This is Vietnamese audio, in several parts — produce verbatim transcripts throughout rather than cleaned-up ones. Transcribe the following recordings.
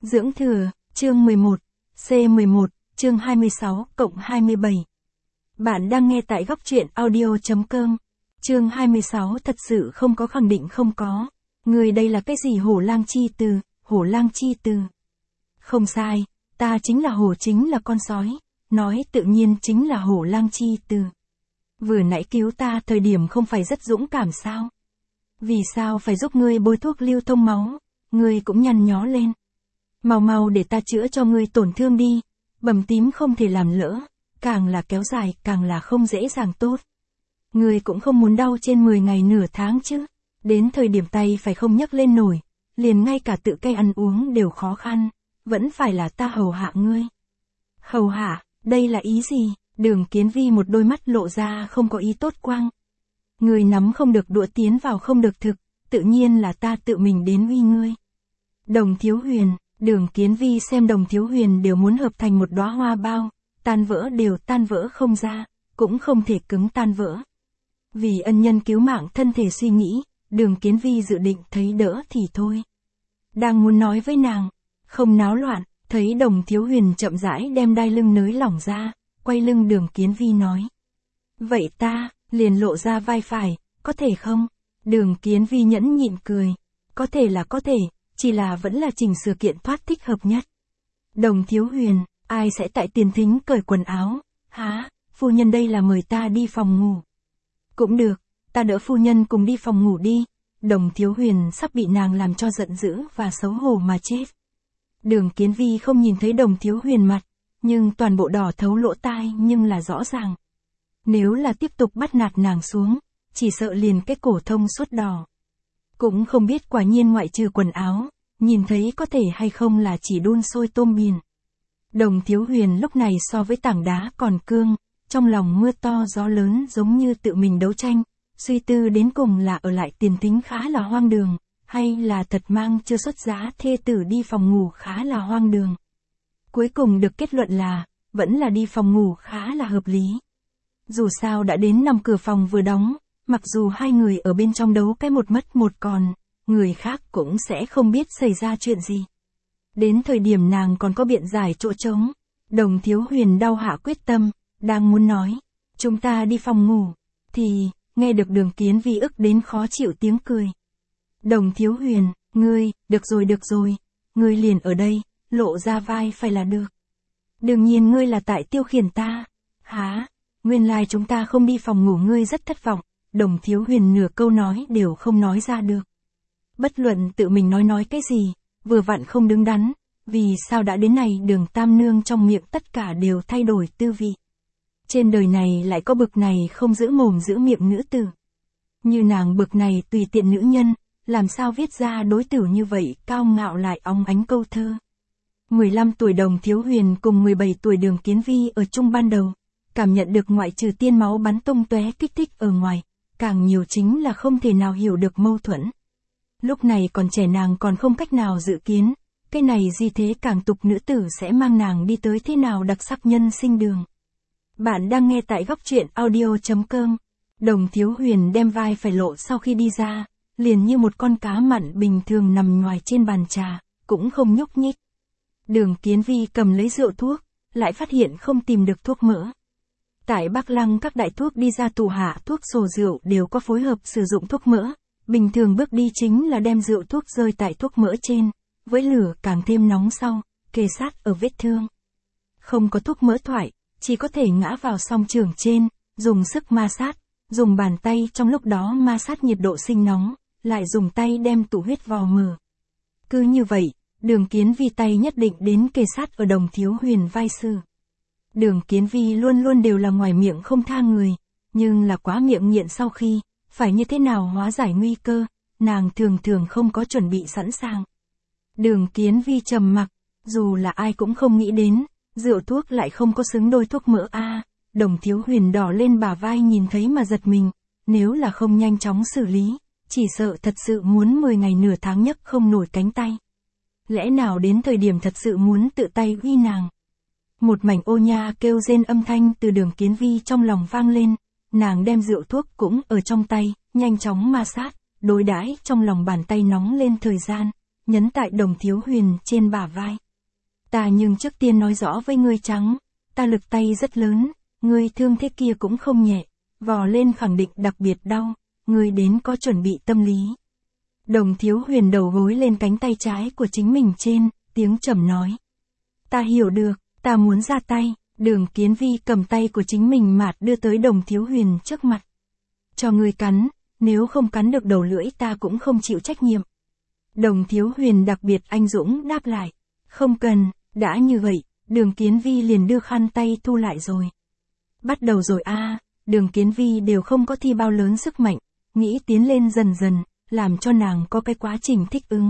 Dưỡng thừa, chương mười một, C mười một, chương hai mươi sáu cộng hai mươi bảy. Bạn đang nghe tại góc truyện audio chấm com. Chương hai mươi sáu thật sự không có khẳng định không có. Người đây là cái gì hổ lang chi từ, hổ lang chi từ. Không sai, ta chính là hổ chính là con sói, nói tự nhiên chính là hổ lang chi từ. Vừa nãy cứu ta thời điểm không phải rất dũng cảm sao? Vì sao phải giúp ngươi bôi thuốc lưu thông máu, ngươi cũng nhăn nhó lên. Mau mau để ta chữa cho ngươi tổn thương đi, bầm tím không thể làm lỡ, càng là kéo dài càng là không dễ dàng tốt. Ngươi cũng không muốn đau trên mười ngày nửa tháng chứ, đến thời điểm tay phải không nhấc lên nổi, liền ngay cả tự cây ăn uống đều khó khăn, vẫn phải là ta hầu hạ ngươi. Hầu hạ, đây là ý gì? Đường Kiến Vi một đôi mắt lộ ra không có ý tốt quang. Ngươi nắm không được đũa tiến vào không được thực, tự nhiên là ta tự mình đến uy ngươi. Đồng Thiếu Huyền, Đường Kiến Vi xem Đồng Thiếu Huyền đều muốn hợp thành một đóa hoa bao, tan vỡ đều tan vỡ không ra, cũng không thể cứng tan vỡ. Vì ân nhân cứu mạng thân thể suy nghĩ, Đường Kiến Vi dự định thấy đỡ thì thôi. Đang muốn nói với nàng, không náo loạn, thấy Đồng Thiếu Huyền chậm rãi đem đai lưng nới lỏng ra, quay lưng Đường Kiến Vi nói. Vậy ta, liền lộ ra vai phải, có thể không? Đường Kiến Vi nhẫn nhịn cười. Có thể là có thể, chỉ là vẫn là chỉnh sửa kiện thoát thích hợp nhất. Đồng Thiếu Huyền, ai sẽ tại tiền thính cởi quần áo? Hả, phu nhân đây là mời ta đi phòng ngủ. Cũng được, ta đỡ phu nhân cùng đi phòng ngủ đi. Đồng Thiếu Huyền sắp bị nàng làm cho giận dữ và xấu hổ mà chết. Đường Kiến Vi không nhìn thấy Đồng Thiếu Huyền mặt, nhưng toàn bộ đỏ thấu lỗ tai nhưng là rõ ràng. Nếu là tiếp tục bắt nạt nàng xuống, chỉ sợ liền cái cổ thông suốt đỏ. Cũng không biết quả nhiên ngoại trừ quần áo, nhìn thấy có thể hay không là chỉ đun sôi tôm biển. Đồng Thiếu Huyền lúc này so với tảng đá còn cương, trong lòng mưa to gió lớn giống như tự mình đấu tranh, suy tư đến cùng là ở lại tiền thính khá là hoang đường, hay là thật mang chưa xuất giá thê tử đi phòng ngủ khá là hoang đường. Cuối cùng được kết luận là, vẫn là đi phòng ngủ khá là hợp lý. Dù sao đã đến năm cửa phòng vừa đóng, mặc dù hai người ở bên trong đấu cái một mất một còn, người khác cũng sẽ không biết xảy ra chuyện gì. Đến thời điểm nàng còn có biện giải chỗ trống, Đồng Thiếu Huyền đau hạ quyết tâm, đang muốn nói, chúng ta đi phòng ngủ, thì, nghe được Đường Kiến Vi ức đến khó chịu tiếng cười. Đồng Thiếu Huyền, ngươi, được rồi được rồi, ngươi liền ở đây, lộ ra vai phải là được. Đương nhiên ngươi là tại tiêu khiển ta, hả, nguyên lai chúng ta không đi phòng ngủ ngươi rất thất vọng. Đồng Thiếu Huyền nửa câu nói đều không nói ra được. Bất luận tự mình nói nói cái gì, vừa vặn không đứng đắn, vì sao đã đến này Đường Tam Nương trong miệng tất cả đều thay đổi tư vị. Trên đời này lại có bực này không giữ mồm giữ miệng nữ tử. Như nàng bực này tùy tiện nữ nhân, làm sao viết ra đối tử như vậy cao ngạo lại óng ánh câu thơ. mười lăm tuổi Đồng Thiếu Huyền cùng mười bảy tuổi Đường Kiến Vi ở chung ban đầu, cảm nhận được ngoại trừ tiên máu bắn tung tóe kích thích ở ngoài. Càng nhiều chính là không thể nào hiểu được mâu thuẫn. Lúc này còn trẻ nàng còn không cách nào dự kiến, cái này gì thế càng tục nữ tử sẽ mang nàng đi tới thế nào đặc sắc nhân sinh đường. Bạn đang nghe tại góc truyện audio chấm com. Đồng Thiếu Huyền đem vai phải lộ sau khi đi ra, liền như một con cá mặn bình thường nằm ngoài trên bàn trà, cũng không nhúc nhích. Đường Kiến Vi cầm lấy rượu thuốc, lại phát hiện không tìm được thuốc mỡ. Tại Bắc Lăng các đại thuốc đi ra tủ hạ thuốc sổ rượu đều có phối hợp sử dụng thuốc mỡ, bình thường bước đi chính là đem rượu thuốc rơi tại thuốc mỡ trên, với lửa càng thêm nóng sau, kề sát ở vết thương. Không có thuốc mỡ thoại, chỉ có thể ngã vào song trường trên, dùng sức ma sát, dùng bàn tay trong lúc đó ma sát nhiệt độ sinh nóng, lại dùng tay đem tủ huyết vò mở. Cứ như vậy, Đường Kiến Vi tay nhất định đến kề sát ở Đồng Thiếu Huyền vai sư. Đường Kiến Vi luôn luôn đều là ngoài miệng không tha người, nhưng là quá miệng nghiện sau khi, phải như thế nào hóa giải nguy cơ, nàng thường thường không có chuẩn bị sẵn sàng. Đường Kiến Vi trầm mặc, dù là ai cũng không nghĩ đến, rượu thuốc lại không có xứng đôi thuốc mỡ a. À, Đồng Thiếu Huyền đỏ lên bả vai nhìn thấy mà giật mình, nếu là không nhanh chóng xử lý, chỉ sợ thật sự muốn mười ngày nửa tháng nhấc không nổi cánh tay. Lẽ nào đến thời điểm thật sự muốn tự tay uy nàng. Một mảnh ô nha kêu rên âm thanh từ Đường Kiến Vi trong lòng vang lên, nàng đem rượu thuốc cũng ở trong tay, nhanh chóng ma sát, đối đãi trong lòng bàn tay nóng lên thời gian, nhấn tại Đồng Thiếu Huyền trên bả vai. Ta nhưng trước tiên nói rõ với ngươi trắng, ta lực tay rất lớn, ngươi thương thế kia cũng không nhẹ, vò lên khẳng định đặc biệt đau, ngươi đến có chuẩn bị tâm lý. Đồng Thiếu Huyền đầu gối lên cánh tay trái của chính mình trên, tiếng trầm nói. Ta hiểu được, ta muốn ra tay. Đường Kiến Vi cầm tay của chính mình mạt đưa tới Đồng Thiếu Huyền trước mặt. Cho ngươi cắn, nếu không cắn được đầu lưỡi ta cũng không chịu trách nhiệm. Đồng Thiếu Huyền đặc biệt anh dũng đáp lại. Không cần, đã như vậy, Đường Kiến Vi liền đưa khăn tay thu lại rồi. Bắt đầu rồi a à, Đường Kiến Vi đều không có thi bao lớn sức mạnh, nghĩ tiến lên dần dần, làm cho nàng có cái quá trình thích ứng.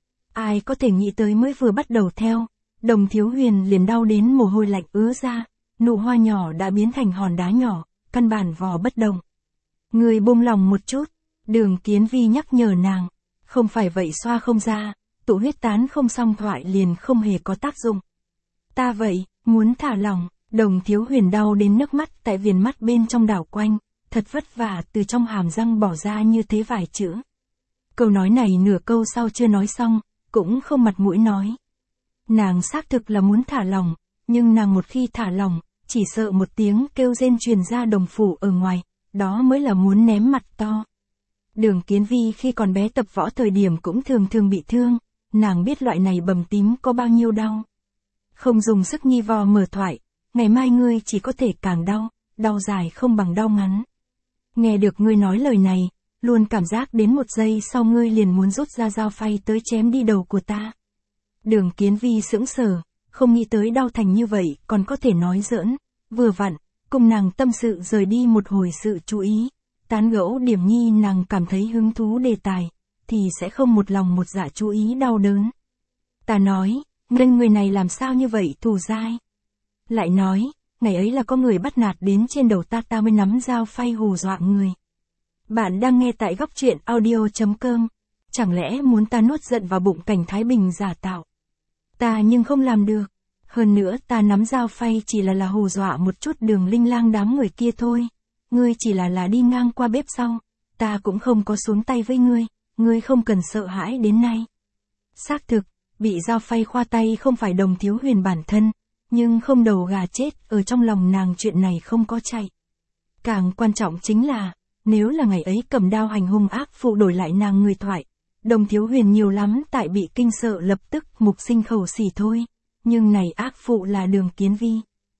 Ai có thể nghĩ tới mới vừa bắt đầu theo, Đồng Thiếu Huyền liền đau đến mồ hôi lạnh ứa ra, nụ hoa nhỏ đã biến thành hòn đá nhỏ, căn bản vò bất động. Người buông lòng một chút, Đường Kiến Vi nhắc nhở nàng, không phải vậy xoa không ra, tụ huyết tán không xong thoại liền không hề có tác dụng. Ta vậy, muốn thả lỏng, Đồng Thiếu Huyền đau đến nước mắt tại viền mắt bên trong đảo quanh, thật vất vả từ trong hàm răng bỏ ra như thế vài chữ. Câu nói này nửa câu sau chưa nói xong, cũng không mặt mũi nói. Nàng xác thực là muốn thả lỏng, nhưng nàng một khi thả lỏng, chỉ sợ một tiếng kêu rên truyền ra đồng phủ ở ngoài, đó mới là muốn ném mặt to. Đường Kiến Vi khi còn bé tập võ thời điểm cũng thường thường bị thương, nàng biết loại này bầm tím có bao nhiêu đau. Không dùng sức nhi vò mở thoại, ngày mai ngươi chỉ có thể càng đau, đau dài không bằng đau ngắn. Nghe được ngươi nói lời này, luôn cảm giác đến một giây sau ngươi liền muốn rút ra dao phay tới chém đi đầu của ta. Đường Kiến Vi sững sờ, không nghĩ tới đau thành như vậy còn có thể nói giỡn, vừa vặn, cùng nàng tâm sự rời đi một hồi sự chú ý, tán gẫu điểm nhi nàng cảm thấy hứng thú đề tài, thì sẽ không một lòng một dạ chú ý đau đớn. Ta nói, nên người này làm sao như vậy thù dai. Lại nói, ngày ấy là có người bắt nạt đến trên đầu ta ta mới nắm dao phay hù dọa người. Bạn đang nghe tại góc truyện audio chấm com, chẳng lẽ muốn ta nuốt giận vào bụng Cảnh Thái Bình giả tạo. Ta nhưng không làm được, hơn nữa ta nắm dao phay chỉ là là hù dọa một chút Đường Linh Lang đám người kia thôi, ngươi chỉ là là đi ngang qua bếp sau, ta cũng không có xuống tay với ngươi, ngươi không cần sợ hãi đến nay. Xác thực, bị dao phay khoa tay không phải Đồng Thiếu Huyền bản thân, nhưng không đầu gà chết ở trong lòng nàng chuyện này không có chạy. Càng quan trọng chính là, nếu là ngày ấy cầm đao hành hung ác phụ đổi lại nàng người thoại, Đồng Thiếu Huyền nhiều lắm tại bị kinh sợ lập tức mục sinh khẩu xỉ thôi, nhưng này ác phụ là Đường Kiến Vi.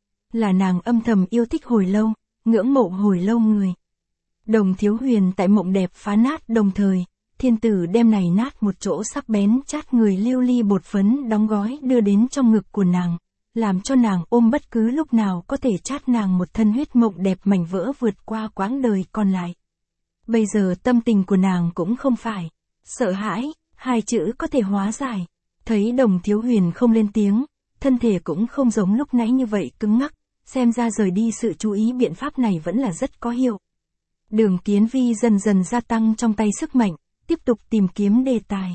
Là nàng âm thầm yêu thích hồi lâu, ngưỡng mộ hồi lâu người. Đồng Thiếu Huyền tại mộng đẹp phá nát đồng thời, thiên tử đem này nát một chỗ sắc bén chát người lưu ly bột phấn đóng gói đưa đến trong ngực của nàng, làm cho nàng ôm bất cứ lúc nào có thể chát nàng một thân huyết mộng đẹp mảnh vỡ vượt qua quãng đời còn lại. Bây giờ tâm tình của nàng cũng không phải sợ hãi, hai chữ có thể hóa giải. Thấy Đồng Thiếu Huyền không lên tiếng, thân thể cũng không giống lúc nãy như vậy cứng ngắc, xem ra rời đi sự chú ý biện pháp này vẫn là rất có hiệu. Đường Kiến Vi dần dần gia tăng trong tay sức mạnh, tiếp tục tìm kiếm đề tài.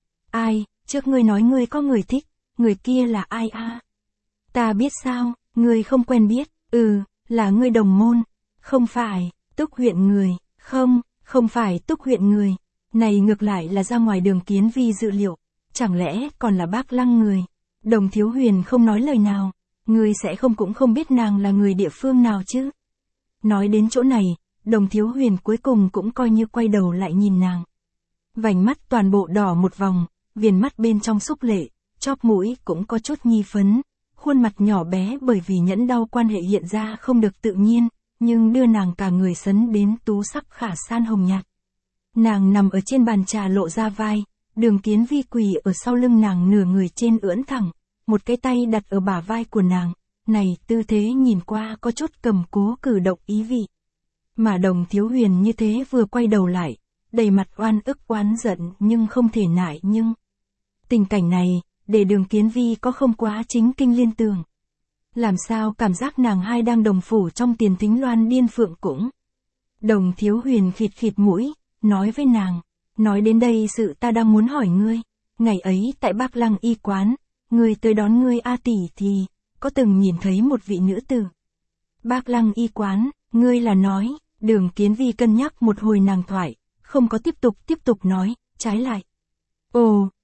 Ai, trước ngươi nói ngươi có người thích, người kia là ai a? À? Ta biết sao, ngươi không quen biết, ừ, là ngươi đồng môn, không phải, Túc huyện người, không, không phải Túc huyện người, này ngược lại là ra ngoài Đường Kiến Vi dự liệu, chẳng lẽ còn là Bác Lăng người. Đồng Thiếu Huyền không nói lời nào, ngươi sẽ không cũng không biết nàng là người địa phương nào chứ. Nói đến chỗ này, Đồng Thiếu Huyền cuối cùng cũng coi như quay đầu lại nhìn nàng. Vành mắt toàn bộ đỏ một vòng, viền mắt bên trong xúc lệ, chóp mũi cũng có chút nhi phấn, khuôn mặt nhỏ bé bởi vì nhẫn đau quan hệ hiện ra không được tự nhiên, nhưng đưa nàng cả người sấn đến tú sắc khả san hồng nhạt. Nàng nằm ở trên bàn trà lộ ra vai, Đường Kiến Vi quỳ ở sau lưng nàng nửa người trên ưỡn thẳng, một cái tay đặt ở bả vai của nàng, này tư thế nhìn qua có chút cầm cố cử động ý vị. Mà Đồng Thiếu Huyền như thế vừa quay đầu lại, đầy mặt oan ức oán giận nhưng không thể nại nhưng. Tình cảnh này, để Đường Kiến Vi có không quá chính kinh liên tưởng. Làm sao cảm giác nàng hai đang đồng phủ trong Tiền Thính Loan điên phượng cũng. Đồng Thiếu Huyền khịt khịt mũi, nói với nàng, nói đến đây sự ta đang muốn hỏi ngươi, ngày ấy tại Bác Lăng y quán, ngươi tới đón ngươi A tỷ thì, có từng nhìn thấy một vị nữ tử. Bác Lăng y quán, ngươi là nói, Đường Kiến Vi cân nhắc một hồi nàng thoại, không có tiếp tục tiếp tục nói, trái lại. Ồ,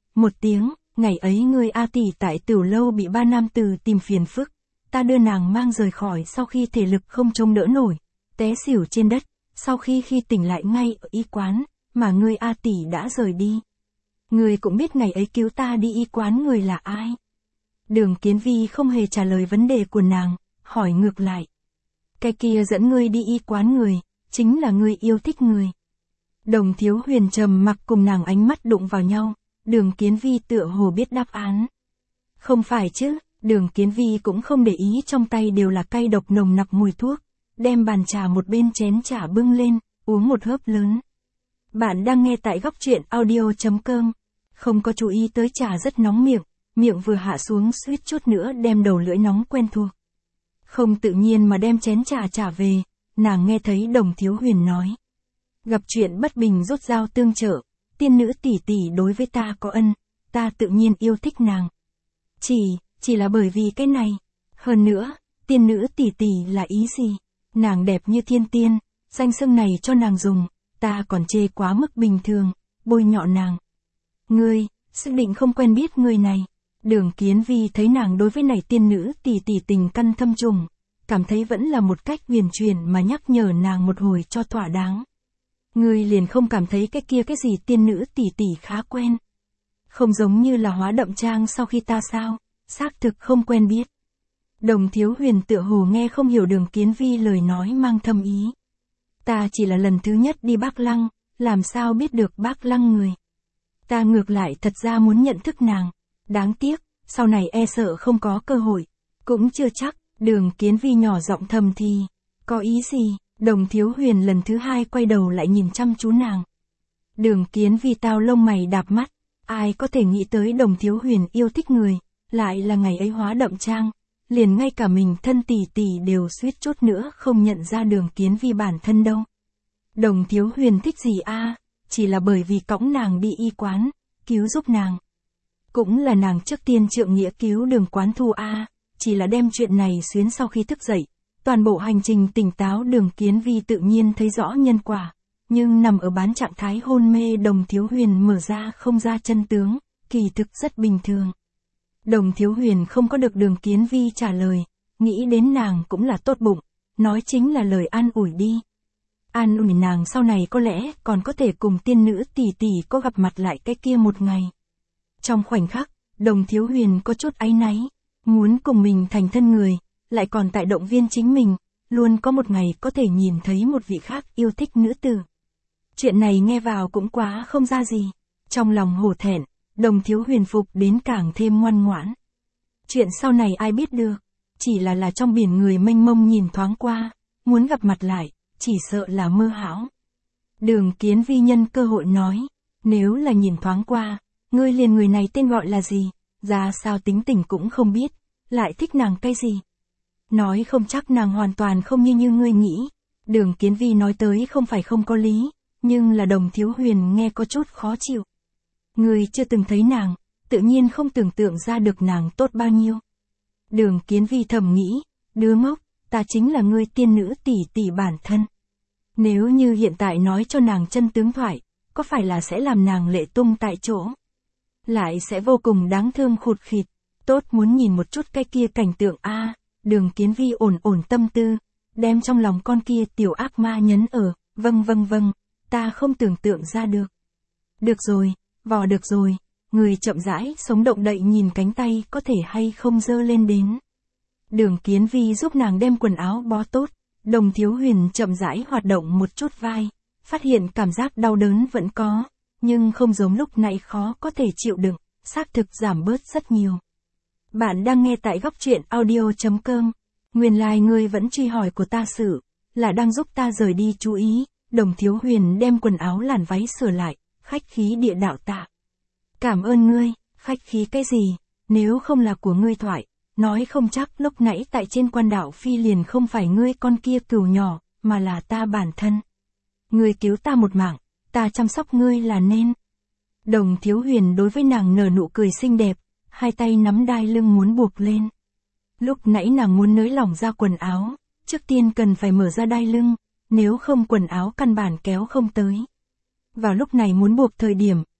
một tiếng, ngày ấy ngươi A tỷ tại Tửu lâu bị ba nam tử tìm phiền phức, ta đưa nàng mang rời khỏi sau khi thể lực không chống đỡ nổi, té xỉu trên đất, sau khi khi tỉnh lại ngay ở y quán, mà ngươi A tỷ đã rời đi. Ngươi cũng biết ngày ấy cứu ta đi y quán người là ai. Đường Kiến Vi không hề trả lời vấn đề của nàng, hỏi ngược lại. Cái kia dẫn ngươi đi y quán người, chính là ngươi yêu thích người. Đồng Thiếu Huyền trầm mặc cùng nàng ánh mắt đụng vào nhau, Đường Kiến Vi tựa hồ biết đáp án. Không phải chứ, Đường Kiến Vi cũng không để ý trong tay đều là cay độc nồng nặc mùi thuốc, đem bàn trà một bên chén trà bưng lên, uống một hớp lớn. Bạn đang nghe tại góc truyện audio chấm com, không có chú ý tới trà rất nóng miệng, miệng vừa hạ xuống suýt chút nữa đem đầu lưỡi nóng quen thuộc. Không tự nhiên mà đem chén trà trả về, nàng nghe thấy Đồng Thiếu Huyền nói. Gặp chuyện bất bình rút dao tương trợ, tiên nữ tỷ tỷ đối với ta có ân, ta tự nhiên yêu thích nàng. Chỉ, chỉ là bởi vì cái này. Hơn nữa, tiên nữ tỷ tỷ là ý gì? Nàng đẹp như thiên tiên, danh xưng này cho nàng dùng, ta còn chê quá mức bình thường, bôi nhọ nàng. Ngươi, xác định không quen biết người này. Đường Kiến Vi thấy nàng đối với này tiên nữ tỷ tỷ tình căn thâm trùng, cảm thấy vẫn là một cách huyền truyền mà nhắc nhở nàng một hồi cho thỏa đáng. Ngươi liền không cảm thấy cái kia cái gì tiên nữ tỷ tỷ khá quen. Không giống như là Hóa Đậm Trang sau khi ta sao, xác thực không quen biết. Đồng Thiếu Huyền tựa hồ nghe không hiểu Đường Kiến Vi lời nói mang thâm ý. Ta chỉ là lần thứ nhất đi Bác Lăng, làm sao biết được Bác Lăng người. Ta ngược lại thật ra muốn nhận thức nàng. Đáng tiếc, sau này e sợ không có cơ hội. Cũng chưa chắc, Đường Kiến Vi nhỏ giọng thầm thì. Có ý gì? Đồng Thiếu Huyền lần thứ hai quay đầu lại nhìn chăm chú nàng. Đường Kiến Vi tao lông mày đạp mắt. Ai có thể nghĩ tới Đồng Thiếu Huyền yêu thích người, lại là ngày ấy Hóa Đậm Trang. Liền ngay cả mình thân tỷ tỷ đều suýt chút nữa không nhận ra Đường Kiến Vi bản thân đâu. Đồng Thiếu Huyền thích gì a? Chỉ là bởi vì cõng nàng đi y quán, cứu giúp nàng. Cũng là nàng trước tiên trượng nghĩa cứu Đường Quán Thu a, chỉ là đem chuyện này xuyến sau khi thức dậy. Toàn bộ hành trình tỉnh táo Đường Kiến Vi tự nhiên thấy rõ nhân quả, nhưng nằm ở bán trạng thái hôn mê Đồng Thiếu Huyền mở ra không ra chân tướng, kỳ thực rất bình thường. Đồng Thiếu Huyền không có được Đường Kiến Vi trả lời, nghĩ đến nàng cũng là tốt bụng, nói chính là lời an ủi đi. An ủi nàng sau này có lẽ còn có thể cùng tiên nữ tỷ tỷ có gặp mặt lại cái kia một ngày. Trong khoảnh khắc, Đồng Thiếu Huyền có chút áy náy, muốn cùng mình thành thân người, lại còn tại động viên chính mình, luôn có một ngày có thể nhìn thấy một vị khác yêu thích nữ tử. Chuyện này nghe vào cũng quá không ra gì. Trong lòng hổ thẹn, Đồng Thiếu Huyền phục đến càng thêm ngoan ngoãn. Chuyện sau này ai biết được, chỉ là là trong biển người mênh mông nhìn thoáng qua, muốn gặp mặt lại, chỉ sợ là mơ hão. Đường Kiến Vi nhân cơ hội nói, nếu là nhìn thoáng qua, ngươi liền người này tên gọi là gì, ra sao tính tình cũng không biết, lại thích nàng cái gì. Nói không chắc nàng hoàn toàn không như như ngươi nghĩ. Đường Kiến Vi nói tới không phải không có lý, nhưng là Đồng Thiếu Huyền nghe có chút khó chịu. Ngươi chưa từng thấy nàng, tự nhiên không tưởng tượng ra được nàng tốt bao nhiêu. Đường Kiến Vi thầm nghĩ, đứa ngốc, ta chính là ngươi tiên nữ tỷ tỷ bản thân. Nếu như hiện tại nói cho nàng chân tướng thoại, có phải là sẽ làm nàng lệ tung tại chỗ? Lại sẽ vô cùng đáng thương khụt khịt, tốt muốn nhìn một chút cái kia cảnh tượng a. Đường Kiến Vi ổn ổn tâm tư, đem trong lòng con kia tiểu ác ma nhấn ở, vâng vâng vâng, ta không tưởng tượng ra được. Được rồi, vò được rồi, người chậm rãi sống động đậy nhìn cánh tay có thể hay không dơ lên đến. Đường Kiến Vi giúp nàng đem quần áo bó tốt, Đồng Thiếu Huyền chậm rãi hoạt động một chút vai, phát hiện cảm giác đau đớn vẫn có, nhưng không giống lúc nãy khó có thể chịu đựng, xác thực giảm bớt rất nhiều. Bạn đang nghe tại góc truyện audio chấm com. Nguyên lai like ngươi vẫn truy hỏi của ta sự, là đang giúp ta rời đi chú ý. Đồng Thiếu Huyền đem quần áo làn váy sửa lại, khách khí địa đạo tạ. Cảm ơn ngươi, khách khí cái gì, nếu không là của ngươi thoại, nói không chắc lúc nãy tại trên quan đảo phi liền không phải ngươi con kia cừu nhỏ, mà là ta bản thân. Ngươi cứu ta một mạng, ta chăm sóc ngươi là nên. Đồng Thiếu Huyền đối với nàng nở nụ cười xinh đẹp, hai tay nắm đai lưng muốn buộc lên. Lúc nãy nàng muốn nới lỏng ra quần áo, trước tiên cần phải mở ra đai lưng, nếu không quần áo căn bản kéo không tới. Vào lúc này muốn buộc thời điểm,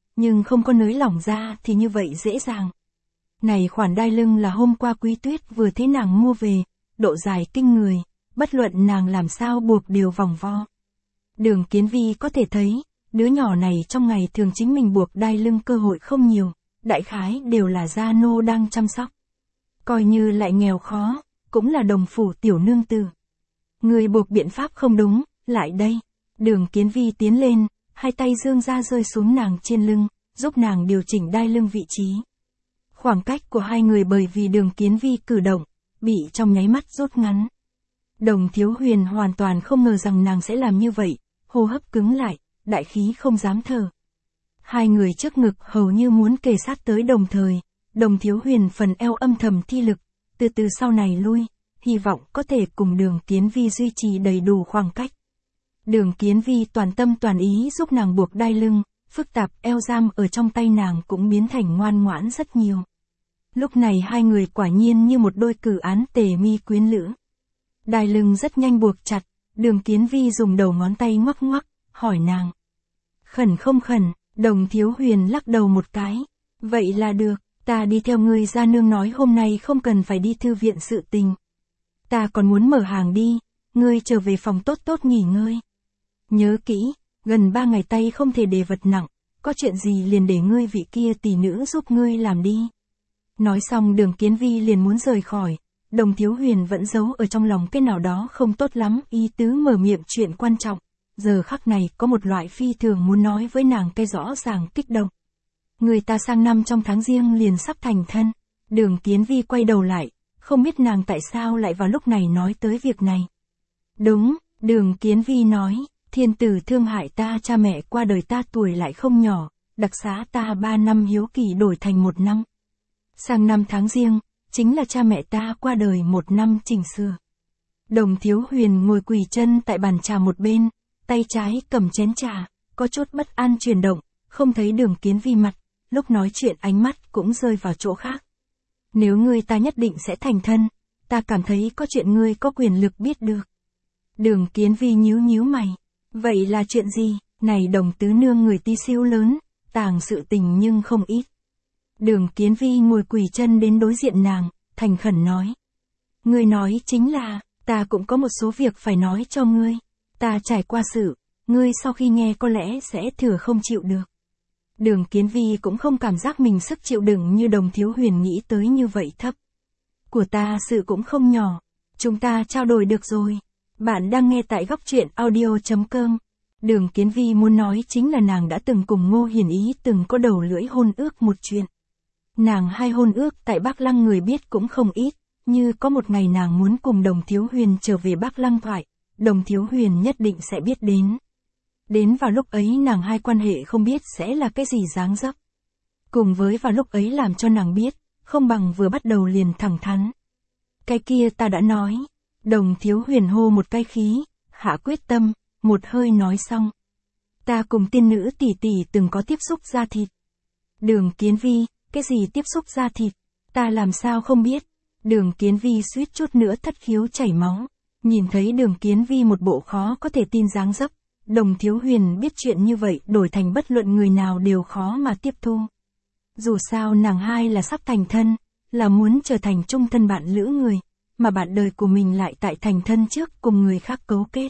nhưng không có nới lỏng ra thì như vậy dễ dàng. Này khoản đai lưng là hôm qua Quý Tuyết vừa thấy nàng mua về, độ dài kinh người, bất luận nàng làm sao buộc đều vòng vo. Đường Kiến Vi có thể thấy, đứa nhỏ này trong ngày thường chính mình buộc đai lưng cơ hội không nhiều, đại khái đều là gia nô đang chăm sóc. Coi như lại nghèo khó, cũng là đồng phủ tiểu nương tử. Người buộc biện pháp không đúng, lại đây. Đường Kiến Vi tiến lên, hai tay dương ra rơi xuống nàng trên lưng, giúp nàng điều chỉnh đai lưng vị trí. Khoảng cách của hai người bởi vì Đường Kiến Vi cử động, bị trong nháy mắt rút ngắn. Đồng Thiếu Huyền hoàn toàn không ngờ rằng nàng sẽ làm như vậy, hô hấp cứng lại, đại khí không dám thở. Hai người trước ngực hầu như muốn kề sát tới đồng thời, Đồng Thiếu Huyền phần eo âm thầm thi lực, từ từ sau này lui, hy vọng có thể cùng Đường Kiến Vi duy trì đầy đủ khoảng cách. Đường Kiến Vi toàn tâm toàn ý giúp nàng buộc đai lưng, phức tạp eo giam ở trong tay nàng cũng biến thành ngoan ngoãn rất nhiều. Lúc này hai người quả nhiên như một đôi cử án tề mi quyến lữ. Đai lưng rất nhanh buộc chặt, Đường Kiến Vi dùng đầu ngón tay ngoắc ngoắc, hỏi nàng. Khẩn không khẩn, Đồng Thiếu Huyền lắc đầu một cái. Vậy là được, ta đi theo ngươi ra nương nói hôm nay không cần phải đi thư viện sự tình. Ta còn muốn mở hàng đi, ngươi trở về phòng tốt tốt nghỉ ngơi. Nhớ kỹ, gần ba ngày tay không thể để vật nặng, có chuyện gì liền để ngươi vị kia tỷ nữ giúp ngươi làm đi. Nói xong Đường Kiến Vi liền muốn rời khỏi, Đồng Thiếu Huyền vẫn giấu ở trong lòng cái nào đó không tốt lắm, ý tứ mở miệng chuyện quan trọng. Giờ khắc này có một loại phi thường muốn nói với nàng cái rõ ràng kích động. Người ta sang năm trong tháng riêng liền sắp thành thân. Đường Kiến Vi quay đầu lại, không biết nàng tại sao lại vào lúc này nói tới việc này. Đúng, Đường Kiến Vi nói, thiên tử thương hại ta, cha mẹ qua đời ta tuổi lại không nhỏ, đặc xá ta ba năm hiếu kỳ đổi thành một năm. Sang năm tháng riêng, chính là cha mẹ ta qua đời một năm chỉnh sửa. Đồng Thiếu Huyền ngồi quỳ chân tại bàn trà một bên, tay trái cầm chén trà, có chút bất an chuyển động, không thấy Đường Kiến Vi mặt, lúc nói chuyện ánh mắt cũng rơi vào chỗ khác. Nếu ngươi ta nhất định sẽ thành thân, ta cảm thấy có chuyện ngươi có quyền lực biết được. Đường Kiến Vi nhíu nhíu mày, vậy là chuyện gì? Này Đồng tứ nương người tí siêu lớn, tàng sự tình nhưng không ít. Đường Kiến Vi ngồi quỳ chân đến đối diện nàng, thành khẩn nói. Ngươi nói chính là, ta cũng có một số việc phải nói cho ngươi. Ta trải qua sự, ngươi sau khi nghe có lẽ sẽ thừa không chịu được. Đường Kiến Vi cũng không cảm giác mình sức chịu đựng như Đồng Thiếu Huyền nghĩ tới như vậy thấp. Của ta sự cũng không nhỏ, chúng ta trao đổi được rồi. Bạn đang nghe tại góc truyện audio chấm com. Đường Kiến Vi muốn nói chính là nàng đã từng cùng Ngô Hiển Ý từng có đầu lưỡi hôn ước một chuyện. Nàng hai hôn ước tại Bắc Lăng người biết cũng không ít, như có một ngày nàng muốn cùng Đồng Thiếu Huyền trở về Bắc Lăng thoại, Đồng Thiếu Huyền nhất định sẽ biết đến. Đến vào lúc ấy nàng hai quan hệ không biết sẽ là cái gì dáng dấp. Cùng với vào lúc ấy làm cho nàng biết, không bằng vừa bắt đầu liền thẳng thắn. Cái kia ta đã nói. Đồng Thiếu Huyền hô một cái khí, hạ quyết tâm, một hơi nói xong. Ta cùng tiên nữ tỷ tỷ từng có tiếp xúc da thịt. Đường Kiến Vi, cái gì tiếp xúc da thịt? Ta làm sao không biết? Đường Kiến Vi suýt chút nữa thất khiếu chảy máu. Nhìn thấy Đường Kiến Vi một bộ khó có thể tin dáng dấp, Đồng Thiếu Huyền biết chuyện như vậy đổi thành bất luận người nào đều khó mà tiếp thu. Dù sao nàng hai là sắp thành thân, là muốn trở thành chung thân bạn lữ người, mà bạn đời của mình lại tại thành thân trước cùng người khác cấu kết.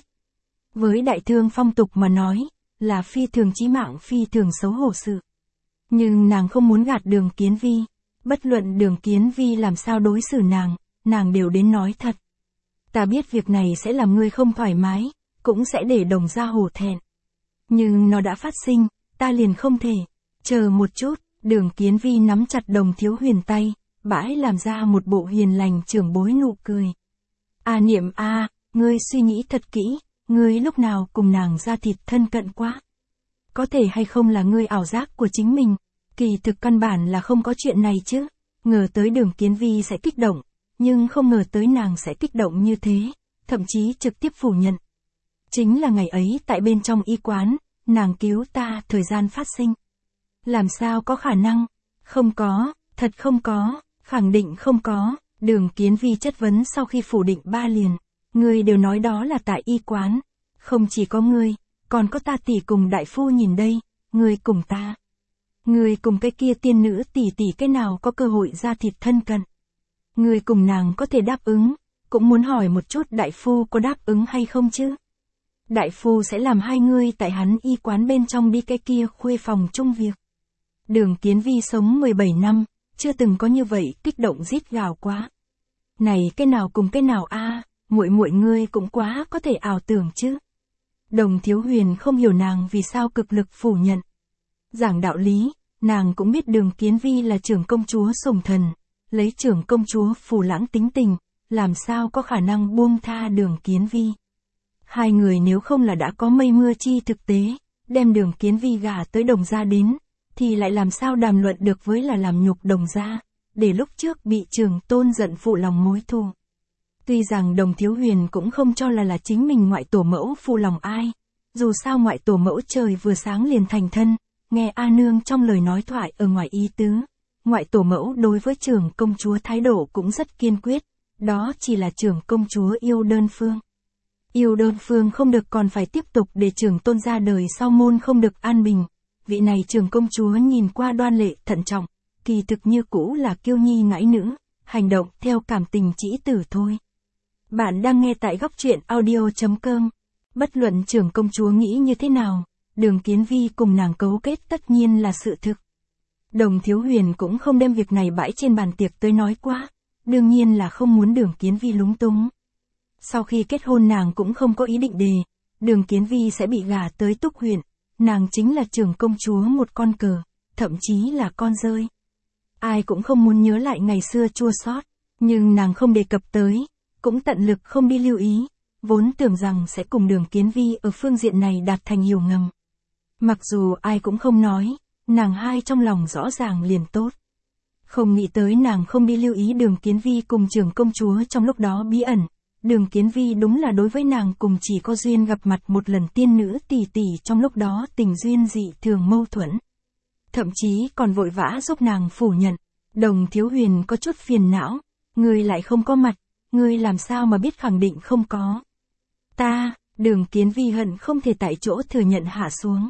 Với đại thương phong tục mà nói, là phi thường chí mạng phi thường xấu hổ sự. Nhưng nàng không muốn gạt Đường Kiến Vi, bất luận Đường Kiến Vi làm sao đối xử nàng, nàng đều đến nói thật. Ta biết việc này sẽ làm ngươi không thoải mái, cũng sẽ để Đồng gia hổ thẹn. Nhưng nó đã phát sinh, ta liền không thể. Chờ một chút, Đường Kiến Vi nắm chặt Đồng Thiếu Huyền tay, bãi làm ra một bộ hiền lành trưởng bối nụ cười. A Niệm a, ngươi suy nghĩ thật kỹ, ngươi lúc nào cùng nàng da thịt thân cận quá. Có thể hay không là ngươi ảo giác của chính mình, kỳ thực căn bản là không có chuyện này chứ. Ngờ tới Đường Kiến Vi sẽ kích động, nhưng không ngờ tới nàng sẽ kích động như thế, thậm chí trực tiếp phủ nhận. Chính là ngày ấy tại bên trong y quán, nàng cứu ta thời gian phát sinh. Làm sao có khả năng? Không có, thật không có, khẳng định không có. Đường Kiến Vi chất vấn sau khi phủ định ba liền. Ngươi đều nói đó là tại y quán. Không chỉ có ngươi, còn có ta tỷ cùng đại phu nhìn đây, ngươi cùng ta. Ngươi cùng cái kia tiên nữ tỷ tỷ cái nào có cơ hội ra thịt thân cận. Ngươi cùng nàng có thể đáp ứng, cũng muốn hỏi một chút đại phu có đáp ứng hay không chứ. Đại phu sẽ làm hai ngươi tại hắn y quán bên trong đi cái kia khuê phòng chung việc. Đường Kiến Vi sống mười bảy năm, chưa từng có như vậy kích động rít gào quá. Này cái nào cùng cái nào a, muội muội ngươi cũng quá có thể ảo tưởng chứ. Đồng Thiếu Huyền không hiểu nàng vì sao cực lực phủ nhận. Giảng đạo lý, nàng cũng biết Đường Kiến Vi là trưởng công chúa sủng thần, lấy trưởng công chúa phù lãng tính tình, làm sao có khả năng buông tha Đường Kiến Vi. Hai người nếu không là đã có mây mưa chi thực tế, đem Đường Kiến Vi gả tới Đồng gia đến, thì lại làm sao đàm luận được với là làm nhục Đồng gia, để lúc trước bị Trường Tôn giận phụ lòng mối thù. Tuy rằng Đồng Thiếu Huyền cũng không cho là là chính mình ngoại tổ mẫu phụ lòng ai, dù sao ngoại tổ mẫu trời vừa sáng liền thành thân, nghe A Nương trong lời nói thoại ở ngoài ý tứ, ngoại tổ mẫu đối với trưởng công chúa thái độ cũng rất kiên quyết, đó chỉ là trưởng công chúa yêu đơn phương. Yêu đơn phương không được còn phải tiếp tục để Trường Tôn ra đời sau môn không được an bình, vị này trưởng công chúa nhìn qua đoan lệ thận trọng, kỳ thực như cũ là kiêu nhi ngãi nữ, hành động theo cảm tình chỉ tử thôi. Bạn đang nghe tại góc truyện audio chấm com. Bất luận trưởng công chúa nghĩ như thế nào, Đường Kiến Vi cùng nàng cấu kết tất nhiên là sự thực. Đồng Thiếu Huyền cũng không đem việc này bãi trên bàn tiệc tới nói quá, đương nhiên là không muốn Đường Kiến Vi lúng túng. Sau khi kết hôn nàng cũng không có ý định đề, Đường Kiến Vi sẽ bị gả tới Túc huyện, nàng chính là trưởng công chúa một con cờ, thậm chí là con rơi. Ai cũng không muốn nhớ lại ngày xưa chua xót, nhưng nàng không đề cập tới, cũng tận lực không đi lưu ý, vốn tưởng rằng sẽ cùng Đường Kiến Vi ở phương diện này đạt thành hiểu ngầm. Mặc dù ai cũng không nói, nàng hai trong lòng rõ ràng liền tốt. Không nghĩ tới nàng không đi lưu ý Đường Kiến Vi cùng trưởng công chúa trong lúc đó bí ẩn. Đường Kiến Vi đúng là đối với nàng cùng chỉ có duyên gặp mặt một lần tiên nữ tỷ tỷ trong lúc đó tình duyên dị thường mâu thuẫn. Thậm chí còn vội vã giúp nàng phủ nhận. Đồng Thiếu Huyền có chút phiền não, ngươi lại không có mặt, ngươi làm sao mà biết khẳng định không có. Ta, Đường Kiến Vi hận không thể tại chỗ thừa nhận hạ xuống.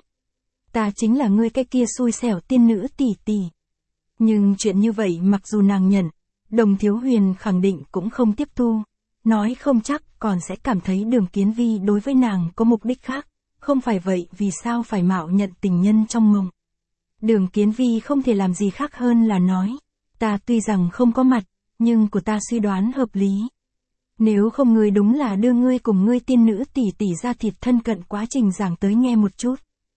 Ta chính là ngươi cái kia xui xẻo tiên nữ tỷ tỷ. Nhưng chuyện như vậy mặc dù nàng nhận, Đồng Thiếu Huyền khẳng định cũng không tiếp thu. Nói không chắc còn sẽ cảm thấy Đường Kiến Vi đối với nàng có mục đích khác, không phải vậy vì sao phải mạo nhận tình nhân trong mộng. Đường Kiến Vi không thể làm gì khác hơn là nói, ta tuy rằng không có mặt, nhưng của ta suy đoán hợp lý. Nếu không ngươi đúng là đưa ngươi cùng ngươi tiên nữ tỷ tỷ ra thịt thân cận quá trình giảng tới nghe một chút.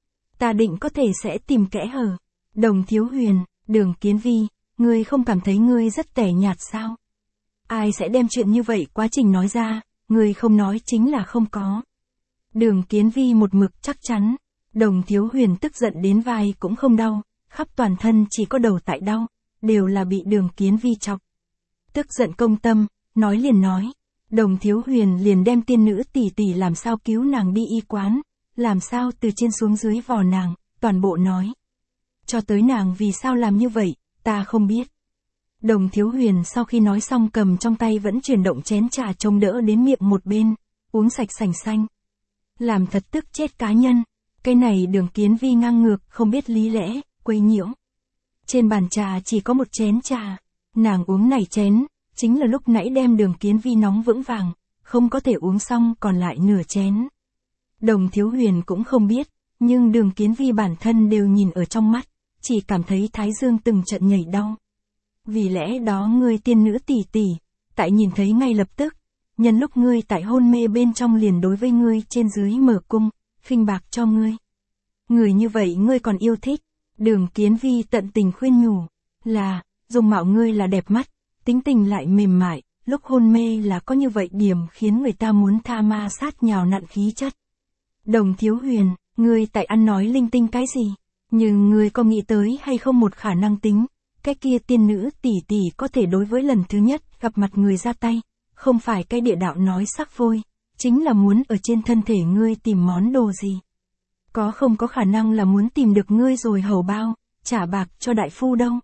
Ta định có thể sẽ tìm kẽ hở. Đồng Thiếu Huyền, Đường Kiến Vi, ngươi không cảm thấy ngươi rất tẻ nhạt sao? Ai sẽ đem chuyện như vậy quá trình nói ra, ngươi không nói chính là không có. Đường Kiến Vi một mực chắc chắn, Đồng Thiếu Huyền tức giận đến vai cũng không đau, khắp toàn thân chỉ có đầu tại đau, đều là bị Đường Kiến Vi chọc. Tức giận công tâm, nói liền nói, Đồng Thiếu Huyền liền đem tiên nữ tỷ tỷ làm sao cứu nàng đi y quán, làm sao từ trên xuống dưới vò nàng, toàn bộ nói. Cho tới nàng vì sao làm như vậy, ta không biết. Đồng Thiếu Huyền sau khi nói xong cầm trong tay vẫn chuyển động chén trà trông đỡ đến miệng một bên, uống sạch sành xanh. Làm thật tức chết cá nhân, cái này Đường Kiến Vi ngang ngược không biết lý lẽ, quấy nhiễu. Trên bàn trà chỉ có một chén trà, nàng uống này chén, chính là lúc nãy đem Đường Kiến Vi nóng vững vàng, không có thể uống xong còn lại nửa chén. Đồng Thiếu Huyền cũng không biết, nhưng Đường Kiến Vi bản thân đều nhìn ở trong mắt, chỉ cảm thấy thái dương từng trận nhảy đau. Vì lẽ đó ngươi tiên nữ tỷ tỷ, tại nhìn thấy ngay lập tức, nhân lúc ngươi tại hôn mê bên trong liền đối với ngươi trên dưới mở cung, khinh bạc cho ngươi. Người như vậy ngươi còn yêu thích, Đường Kiến Vi tận tình khuyên nhủ, là, dùng mạo ngươi là đẹp mắt, tính tình lại mềm mại, lúc hôn mê là có như vậy điểm khiến người ta muốn tha ma sát nhào nặn khí chất. Đồng Thiếu Huyền, ngươi tại ăn nói linh tinh cái gì, nhưng ngươi có nghĩ tới hay không một khả năng tính. Cái kia tiên nữ tỷ tỷ có thể đối với lần thứ nhất gặp mặt người ra tay, không phải cái địa đạo nói sắc vôi, chính là muốn ở trên thân thể ngươi tìm món đồ gì. Có không có khả năng là muốn tìm được ngươi rồi hầu bao, trả bạc cho đại phu đâu.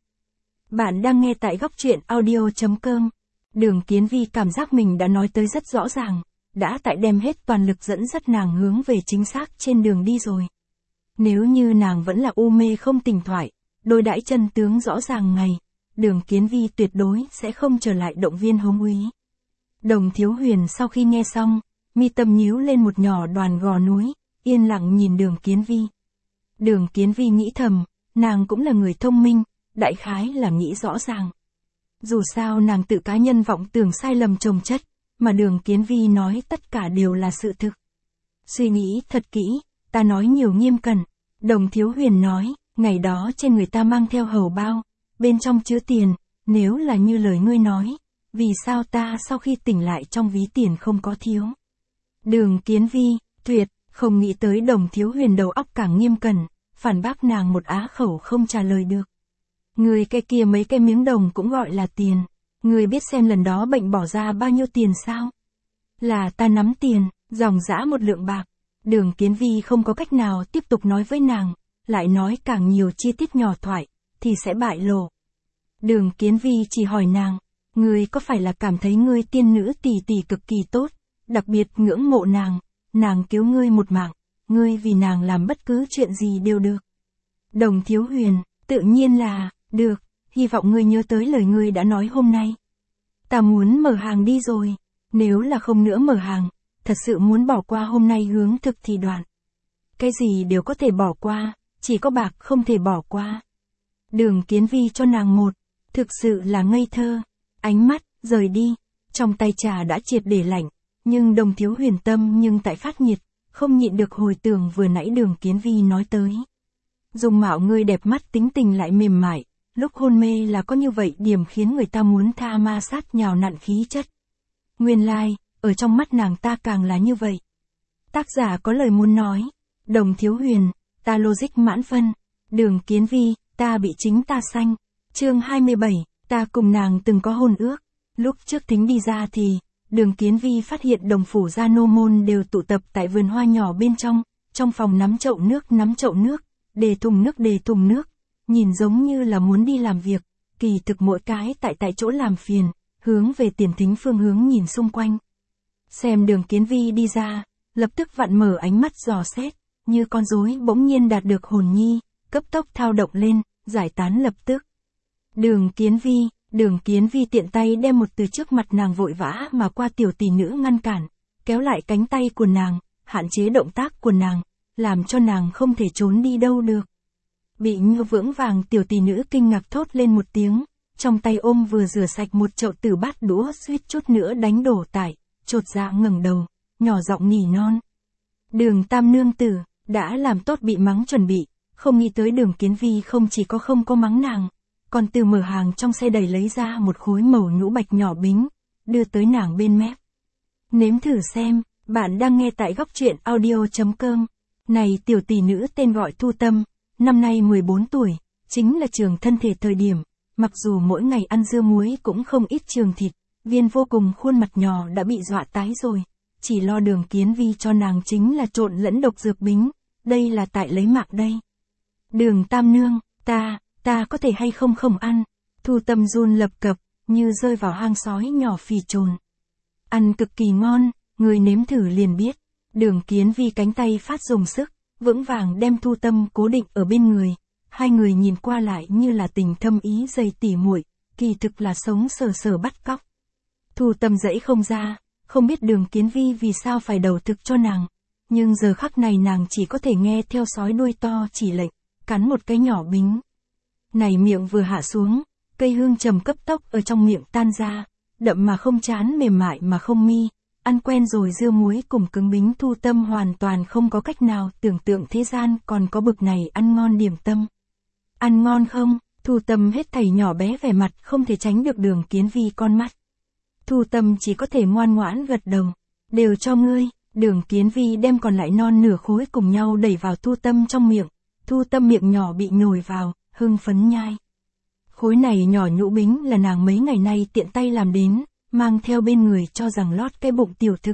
Bạn đang nghe tại góc truyện audio chấm com. Đường Kiến Vi cảm giác mình đã nói tới rất rõ ràng, đã tại đem hết toàn lực dẫn dắt nàng hướng về chính xác trên đường đi rồi. Nếu như nàng vẫn là u mê không tỉnh thoại, đối đãi chân tướng rõ ràng ngày, Đường Kiến Vi tuyệt đối sẽ không trở lại động viên Hống Úy. Đồng Thiếu Huyền sau khi nghe xong, mi tâm nhíu lên một nhỏ đoàn gò núi, yên lặng nhìn Đường Kiến Vi. Đường Kiến Vi nghĩ thầm, nàng cũng là người thông minh, đại khái là nghĩ rõ ràng. Dù sao nàng tự cá nhân vọng tưởng sai lầm chồng chất, mà Đường Kiến Vi nói tất cả đều là sự thực. Suy nghĩ thật kỹ, ta nói nhiều nghiêm cẩn. Đồng Thiếu Huyền nói, ngày đó trên người ta mang theo hầu bao, bên trong chứa tiền, nếu là như lời ngươi nói, vì sao ta sau khi tỉnh lại trong ví tiền không có thiếu. Đường Kiến Vi, tuyệt, không nghĩ tới Đồng Thiếu Huyền đầu óc càng nghiêm cẩn, phản bác nàng một á khẩu không trả lời được. Người cái kia mấy cái miếng đồng cũng gọi là tiền, người biết xem lần đó bệnh bỏ ra bao nhiêu tiền sao? Là ta nắm tiền, dòng dã một lượng bạc. Đường Kiến Vi không có cách nào tiếp tục nói với nàng, lại nói càng nhiều chi tiết nhỏ thoại, thì sẽ bại lộ. Đường Kiến Vi chỉ hỏi nàng, ngươi có phải là cảm thấy ngươi tiên nữ tỷ tỷ cực kỳ tốt, đặc biệt ngưỡng mộ nàng, nàng cứu ngươi một mạng, ngươi vì nàng làm bất cứ chuyện gì đều được. Đồng Thiếu Huyền, tự nhiên là, được, hy vọng ngươi nhớ tới lời ngươi đã nói hôm nay. Ta muốn mở hàng đi rồi, nếu là không nữa mở hàng, thật sự muốn bỏ qua hôm nay hướng thực thì đoạn. Cái gì đều có thể bỏ qua, chỉ có bạc không thể bỏ qua. Đường Kiến Vi cho nàng một, thực sự là ngây thơ, ánh mắt, rời đi, trong tay trà đã triệt để lạnh, nhưng Đồng Thiếu Huyền tâm nhưng tại phát nhiệt, không nhịn được hồi tưởng vừa nãy Đường Kiến Vi nói tới. Dung mạo ngươi đẹp mắt tính tình lại mềm mại, lúc hôn mê là có như vậy điểm khiến người ta muốn tha ma sát nhào nặn khí chất. Nguyên lai, like, ở trong mắt nàng ta càng là như vậy. Tác giả có lời muốn nói, Đồng Thiếu Huyền, ta logic mãn phân, Đường Kiến Vi, ta bị chính ta sanh. Chương hai mươi bảy, ta cùng nàng từng có hôn ước. Lúc trước thính đi ra thì, Đường Kiến Vi phát hiện đồng phủ gia nô môn đều tụ tập tại vườn hoa nhỏ bên trong, trong phòng nắm chậu nước nắm chậu nước, đề thùng nước đề thùng nước, nhìn giống như là muốn đi làm việc, kỳ thực mỗi cái tại tại chỗ làm phiền, hướng về tiền thính phương hướng nhìn xung quanh. Xem Đường Kiến Vi đi ra, lập tức vặn mở ánh mắt dò xét, như con rối bỗng nhiên đạt được hồn nhi, cấp tốc thao động lên, giải tán lập tức. Đường Kiến Vi, Đường Kiến Vi tiện tay đem một từ trước mặt nàng vội vã mà qua tiểu tỷ nữ ngăn cản, kéo lại cánh tay của nàng, hạn chế động tác của nàng, làm cho nàng không thể trốn đi đâu được. Bị như vững vàng tiểu tỷ nữ kinh ngạc thốt lên một tiếng, trong tay ôm vừa rửa sạch một chậu tử bát đũa suýt chút nữa đánh đổ tải, chột dạ ngẩng đầu, nhỏ giọng nỉ non. Đường Tam nương tử, đã làm tốt bị mắng chuẩn bị, không nghĩ tới Đường Kiến Vi không chỉ có không có mắng nàng, còn từ mở hàng trong xe đẩy lấy ra một khối màu nhũ bạch nhỏ bính, đưa tới nàng bên mép. Nếm thử xem, bạn đang nghe tại góc truyện audio chấm com. Này tiểu tỷ nữ tên gọi Thu Tâm, năm nay mười bốn tuổi, chính là trường thân thể thời điểm, mặc dù mỗi ngày ăn dưa muối cũng không ít trường thịt, viên vô cùng khuôn mặt nhỏ đã bị dọa tái rồi, chỉ lo Đường Kiến Vi cho nàng chính là trộn lẫn độc dược bính, đây là tại lấy mạng đây. Đường Tam nương, ta, ta có thể hay không không ăn, Thu Tâm run lập cập, như rơi vào hang sói nhỏ phì trồn. Ăn cực kỳ ngon, người nếm thử liền biết. Đường Kiến Vi cánh tay phát dùng sức, vững vàng đem Thu Tâm cố định ở bên người, hai người nhìn qua lại như là tình thâm ý dày tỉ muội, kỳ thực là sống sờ sờ bắt cóc. Thu Tâm dãy không ra, không biết Đường Kiến Vi vì sao phải đầu thực cho nàng, nhưng giờ khắc này nàng chỉ có thể nghe theo sói đuôi to chỉ lệnh, cắn một cái nhỏ bính. Này miệng vừa hạ xuống, cây hương trầm cấp tốc ở trong miệng tan ra, đậm mà không chán mềm mại mà không mi, ăn quen rồi dưa muối cùng cứng bính Thu Tâm hoàn toàn không có cách nào tưởng tượng thế gian còn có bực này ăn ngon điểm tâm. Ăn ngon không? Thu Tâm hết thảy nhỏ bé vẻ mặt không thể tránh được Đường Kiến Vi con mắt. Thu Tâm chỉ có thể ngoan ngoãn gật đầu, đều cho ngươi. Đường Kiến Vi đem còn lại non nửa khối cùng nhau đẩy vào Thu Tâm trong miệng, Thu Tâm miệng nhỏ bị nhồi vào, hưng phấn nhai. Khối này nhỏ nhũ bính là nàng mấy ngày nay tiện tay làm đến, mang theo bên người cho rằng lót cái bụng tiểu thực.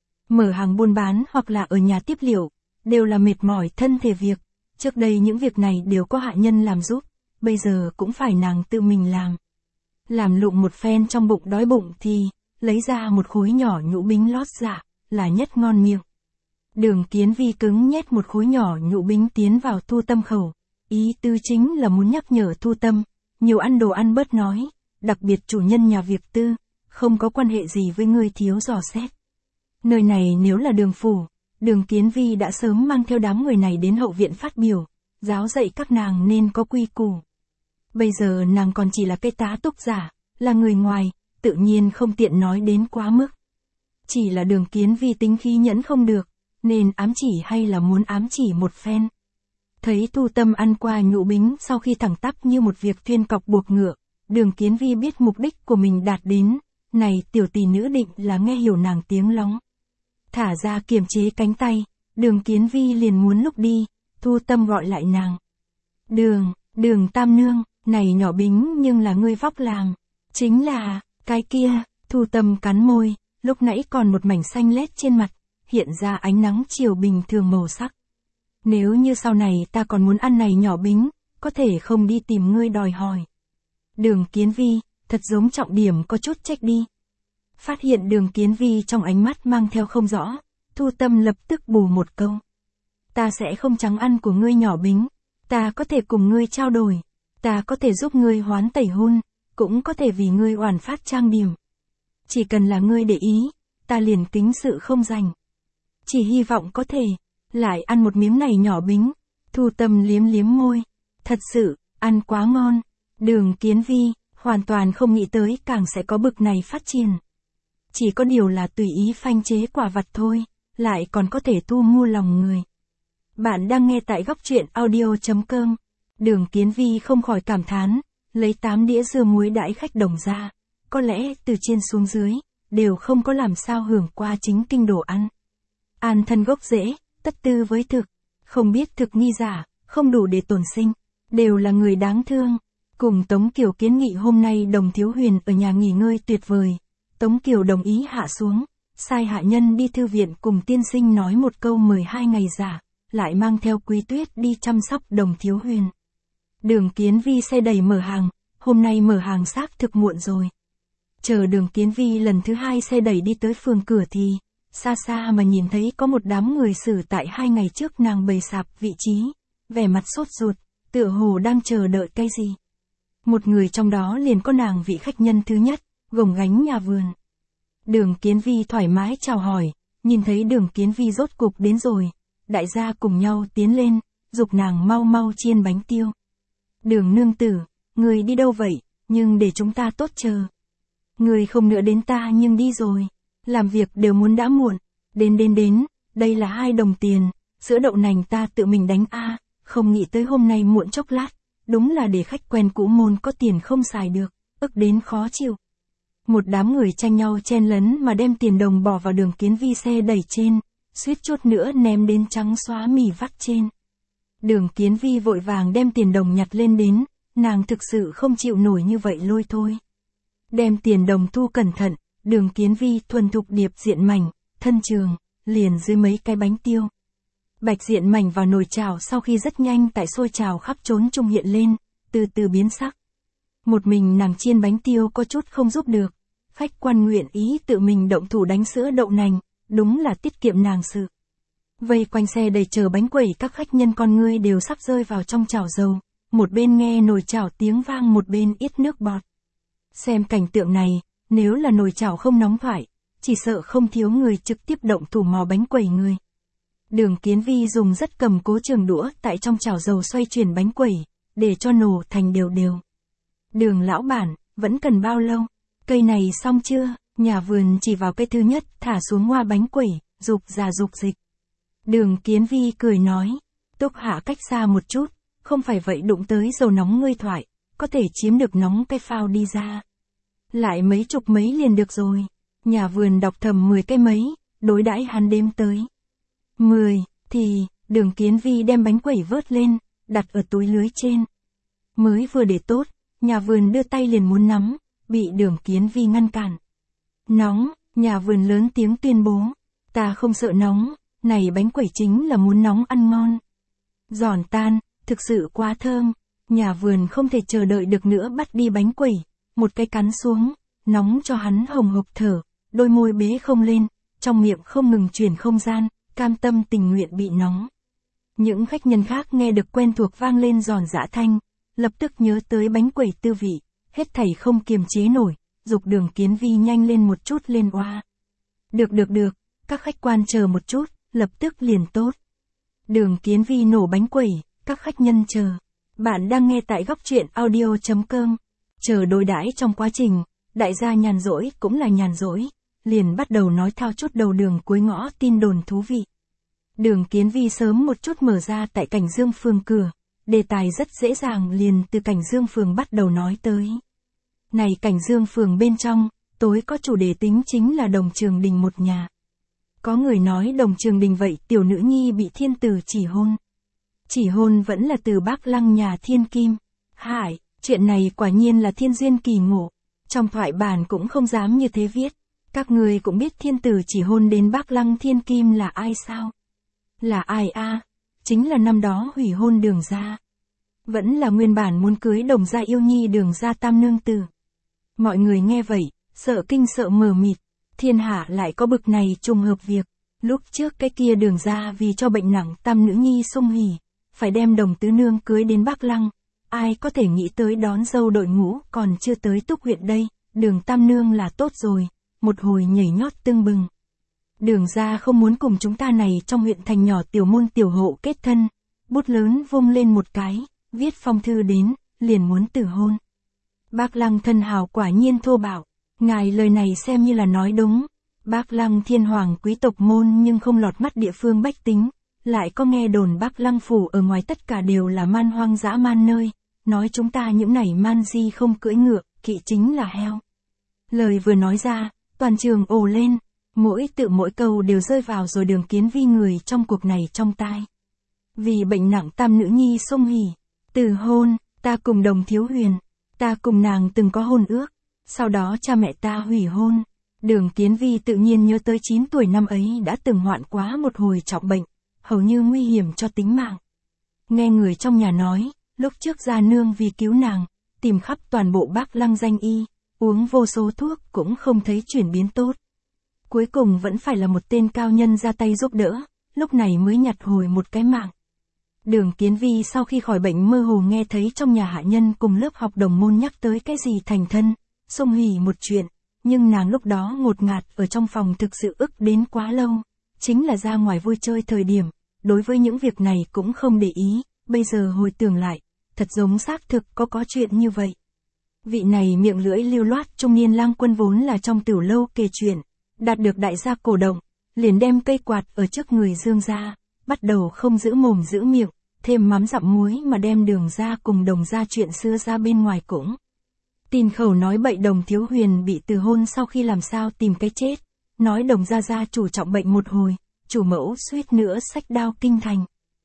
Mở hàng buôn bán hoặc là ở nhà tiếp liệu, đều là mệt mỏi thân thể việc, trước đây những việc này đều có hạ nhân làm giúp, bây giờ cũng phải nàng tự mình làm. Làm lụng một phen trong bụng đói bụng thì, lấy ra một khối nhỏ nhũ bính lót dạ, là nhất ngon miệng. Đường Kiến Vi cứng nhét một khối nhỏ nhũ bính tiến vào Thu Tâm khẩu, Ý tứ chính là muốn nhắc nhở Thu Tâm, nhiều ăn đồ ăn bớt nói, đặc biệt chủ nhân nhà việc tư, không có quan hệ gì với ngươi thiếu dò xét. Nơi này nếu là Đường phủ, Đường Kiến Vi đã sớm mang theo đám người này đến hậu viện phát biểu, giáo dạy các nàng nên có quy củ. Bây giờ nàng còn chỉ là cái tá túc giả, là người ngoài, tự nhiên không tiện nói đến quá mức. Chỉ là Đường Kiến Vi tính khí nhẫn không được, nên ám chỉ hay là muốn ám chỉ một phen. Thấy Thu Tâm ăn qua nhũ bính sau khi thẳng tắp như một việc thuyên cọc buộc ngựa, Đường Kiến Vi biết mục đích của mình đạt đến, này tiểu tỷ nữ định là nghe hiểu nàng tiếng lóng. Thả ra kiềm chế cánh tay, Đường Kiến Vi liền muốn lúc đi, Thu Tâm gọi lại nàng. Đường, Đường Tam Nương, này nhỏ bính nhưng là ngươi vóc làng, chính là, cái kia, Thu Tâm cắn môi, lúc nãy còn một mảnh xanh lét trên mặt, hiện ra ánh nắng chiều bình thường màu sắc. Nếu như sau này ta còn muốn ăn này nhỏ bính, có thể không đi tìm ngươi đòi hỏi. Đường Kiến Vi, thật giống trọng điểm có chút trách đi. Phát hiện Đường Kiến Vi trong ánh mắt mang theo không rõ, Thu Tâm lập tức bù một câu. Ta sẽ không trắng ăn của ngươi nhỏ bính, ta có thể cùng ngươi trao đổi, ta có thể giúp ngươi hoán tẩy hôn, cũng có thể vì ngươi oản phát trang điểm. Chỉ cần là ngươi để ý, ta liền kính sự không dành. Chỉ hy vọng có thể, lại ăn một miếng này nhỏ bính. Thu Tâm liếm liếm môi. Thật sự, ăn quá ngon. Đường Kiến Vi, hoàn toàn không nghĩ tới càng sẽ có bực này phát triển. Chỉ có điều là tùy ý phanh chế quả vặt thôi, lại còn có thể thu mua lòng người. Bạn đang nghe tại góc truyện audio chấm com. Đường Kiến Vi không khỏi cảm thán, lấy tám đĩa dưa muối đãi khách đồng ra. Có lẽ từ trên xuống dưới, đều không có làm sao hưởng qua chính kinh đồ ăn. An thân gốc rễ, tất tư với thực, không biết thực nghi giả, không đủ để tồn sinh, đều là người đáng thương. Cùng Tống Kiều kiến nghị hôm nay Đồng Thiếu Huyền ở nhà nghỉ ngơi tuyệt vời. Tống Kiều đồng ý hạ xuống, sai hạ nhân đi thư viện cùng tiên sinh nói một câu mười hai ngày giả, lại mang theo Quý Tuyết đi chăm sóc Đồng Thiếu Huyền. Đường Kiến Vi xe đầy mở hàng, hôm nay mở hàng xác thực muộn rồi. Chờ Đường Kiến Vi lần thứ hai xe đẩy đi tới phường cửa thì, xa xa mà nhìn thấy có một đám người xử tại hai ngày trước nàng bày sạp vị trí, vẻ mặt sốt ruột, tựa hồ đang chờ đợi cái gì. Một người trong đó liền có nàng vị khách nhân thứ nhất, gồng gánh nhà vườn. Đường Kiến Vi thoải mái chào hỏi, nhìn thấy Đường Kiến Vi rốt cục đến rồi, đại gia cùng nhau tiến lên, giục nàng mau mau chiên bánh tiêu. Đường nương tử, người đi đâu vậy, nhưng để chúng ta tốt chờ. Người không nữa đến ta nhưng đi rồi, làm việc đều muốn đã muộn, đến đến đến, đây là hai đồng tiền, sữa đậu nành ta tự mình đánh a, không nghĩ tới hôm nay muộn chốc lát, đúng là để khách quen cũ môn có tiền không xài được, ức đến khó chịu. Một đám người tranh nhau chen lấn mà đem tiền đồng bỏ vào Đường Kiến Vi xe đẩy trên, suýt chút nữa ném đến trắng xóa mì vắt trên. Đường Kiến Vi vội vàng đem tiền đồng nhặt lên đến, nàng thực sự không chịu nổi như vậy lôi thôi. Đem tiền đồng thu cẩn thận, Đường Kiến Vi thuần thục điệp diện mảnh, thân trường, liền dưới mấy cái bánh tiêu. Bạch diện mảnh vào nồi chảo sau khi rất nhanh tại sôi chảo khắp trốn trung hiện lên, từ từ biến sắc. Một mình nàng chiên bánh tiêu có chút không giúp được, khách quan nguyện ý tự mình động thủ đánh sữa đậu nành, đúng là tiết kiệm nàng sự. Vây quanh xe đầy chờ bánh quẩy các khách nhân con ngươi đều sắp rơi vào trong chảo dầu, một bên nghe nồi chảo tiếng vang một bên ít nước bọt. Xem cảnh tượng này, nếu là nồi chảo không nóng thoải, chỉ sợ không thiếu người trực tiếp động thủ mò bánh quẩy người. Đường Kiến Vi dùng rất cầm cố trường đũa tại trong chảo dầu xoay chuyển bánh quẩy, để cho nổ thành đều đều. Đường lão bản, vẫn cần bao lâu? Cây này xong chưa? Nhà vườn chỉ vào cây thứ nhất thả xuống hoa bánh quẩy, dục ra dục dịch. Đường Kiến Vi cười nói, Túc Hạ cách xa một chút, không phải vậy đụng tới dầu nóng ngươi thoại, có thể chiếm được nóng cái phao đi ra. Lại mấy chục mấy liền được rồi. Nhà vườn đọc thầm mười cái mấy, đối đãi hắn đếm tới. Mười, thì, Đường Kiến Vi đem bánh quẩy vớt lên, đặt ở túi lưới trên. Mới vừa để tốt, nhà vườn đưa tay liền muốn nắm, bị Đường Kiến Vi ngăn cản. Nóng, nhà vườn lớn tiếng tuyên bố. Ta không sợ nóng, này bánh quẩy chính là muốn nóng ăn ngon. Giòn tan, thực sự quá thơm. Nhà vườn không thể chờ đợi được nữa bắt đi bánh quẩy, một cái cắn xuống, nóng cho hắn hồng hộc thở, đôi môi bế không lên, trong miệng không ngừng chuyển không gian, cam tâm tình nguyện bị nóng. Những khách nhân khác nghe được quen thuộc vang lên giòn giã thanh, lập tức nhớ tới bánh quẩy tư vị, hết thảy không kiềm chế nổi, dục Đường Kiến Vi nhanh lên một chút lên oa. Được được được, các khách quan chờ một chút, lập tức liền tốt. Đường Kiến Vi nổ bánh quẩy, các khách nhân chờ. Bạn đang nghe tại góc truyện audio chấm com. Chờ đối đãi trong quá trình, đại gia nhàn rỗi cũng là nhàn rỗi, liền bắt đầu nói thao chút đầu đường cuối ngõ tin đồn thú vị. Đường Kiến Vi sớm một chút mở ra tại Cảnh Dương Phường cửa, đề tài rất dễ dàng liền từ Cảnh Dương Phường bắt đầu nói tới. Này Cảnh Dương Phường bên trong, tối có chủ đề tính chính là Đồng Trường Đình một nhà. Có người nói Đồng Trường Đình vậy tiểu nữ nhi bị thiên tử chỉ hôn. Chỉ hôn vẫn là từ Bác Lăng nhà thiên kim. Hải, chuyện này quả nhiên là thiên duyên kỳ ngộ. Trong thoại bản cũng không dám như thế viết. Các người cũng biết thiên tử chỉ hôn đến Bác Lăng thiên kim là ai sao? Là ai a? À? Chính là năm đó hủy hôn Đường gia. Vẫn là nguyên bản muốn cưới Đồng gia yêu nhi Đường gia tam nương tử. Mọi người nghe vậy, sợ kinh sợ mờ mịt. Thiên hạ lại có bực này trùng hợp việc. Lúc trước cái kia Đường gia vì cho bệnh nặng tam nữ nhi xung hỉ, phải đem Đồng tứ nương cưới đến Bác Lăng. Ai có thể nghĩ tới đón dâu đội ngũ còn chưa tới Túc huyện đây, Đường tam nương là tốt rồi, một hồi nhảy nhót tưng bừng. Đường gia không muốn cùng chúng ta này trong huyện thành nhỏ tiểu môn tiểu hộ kết thân, bút lớn vung lên một cái, viết phong thư đến, liền muốn tử hôn. Bác Lăng thân hào quả nhiên thô bạo, ngài lời này xem như là nói đúng. Bác Lăng thiên hoàng quý tộc môn nhưng không lọt mắt địa phương bách tính, lại có nghe đồn Bác Lăng phủ ở ngoài tất cả đều là man hoang dã man nơi, nói chúng ta những này man di không cưỡi ngựa, kỵ chính là heo. Lời vừa nói ra, toàn trường ồ lên, mỗi tự mỗi câu đều rơi vào rồi Đường Kiến Vi người trong cuộc này trong tai. Vì bệnh nặng tam nữ nhi xung hỉ, từ hôn, ta cùng Đồng Thiếu Huyền, ta cùng nàng từng có hôn ước, sau đó cha mẹ ta hủy hôn. Đường Kiến Vi tự nhiên nhớ tới chín tuổi năm ấy đã từng hoạn quá một hồi trọng bệnh, hầu như nguy hiểm cho tính mạng. Nghe người trong nhà nói, lúc trước gia nương vì cứu nàng, tìm khắp toàn bộ Bác Lăng danh y, uống vô số thuốc cũng không thấy chuyển biến tốt. Cuối cùng vẫn phải là một tên cao nhân ra tay giúp đỡ, lúc này mới nhặt hồi một cái mạng. Đường Kiến Vi sau khi khỏi bệnh mơ hồ nghe thấy trong nhà hạ nhân cùng lớp học đồng môn nhắc tới cái gì thành thân, xung hỉ một chuyện, nhưng nàng lúc đó ngột ngạt ở trong phòng thực sự ức đến quá lâu, chính là ra ngoài vui chơi thời điểm, đối với những việc này cũng không để ý, bây giờ hồi tưởng lại, thật giống xác thực có có chuyện như vậy. Vị này miệng lưỡi lưu loát trung niên lang quân vốn là trong tiểu lâu kể chuyện, đạt được đại gia cổ động, liền đem cây quạt ở trước người Dương gia, bắt đầu không giữ mồm giữ miệng, thêm mắm dặm muối mà đem Đường gia cùng Đồng gia chuyện xưa ra bên ngoài cũng. Tin khẩu nói bậy Đồng Thiếu Huyền bị từ hôn sau khi làm sao tìm cái chết, nói Đồng gia gia chủ trọng bệnh một hồi, chủ mẫu suýt nữa xách đao kinh thành.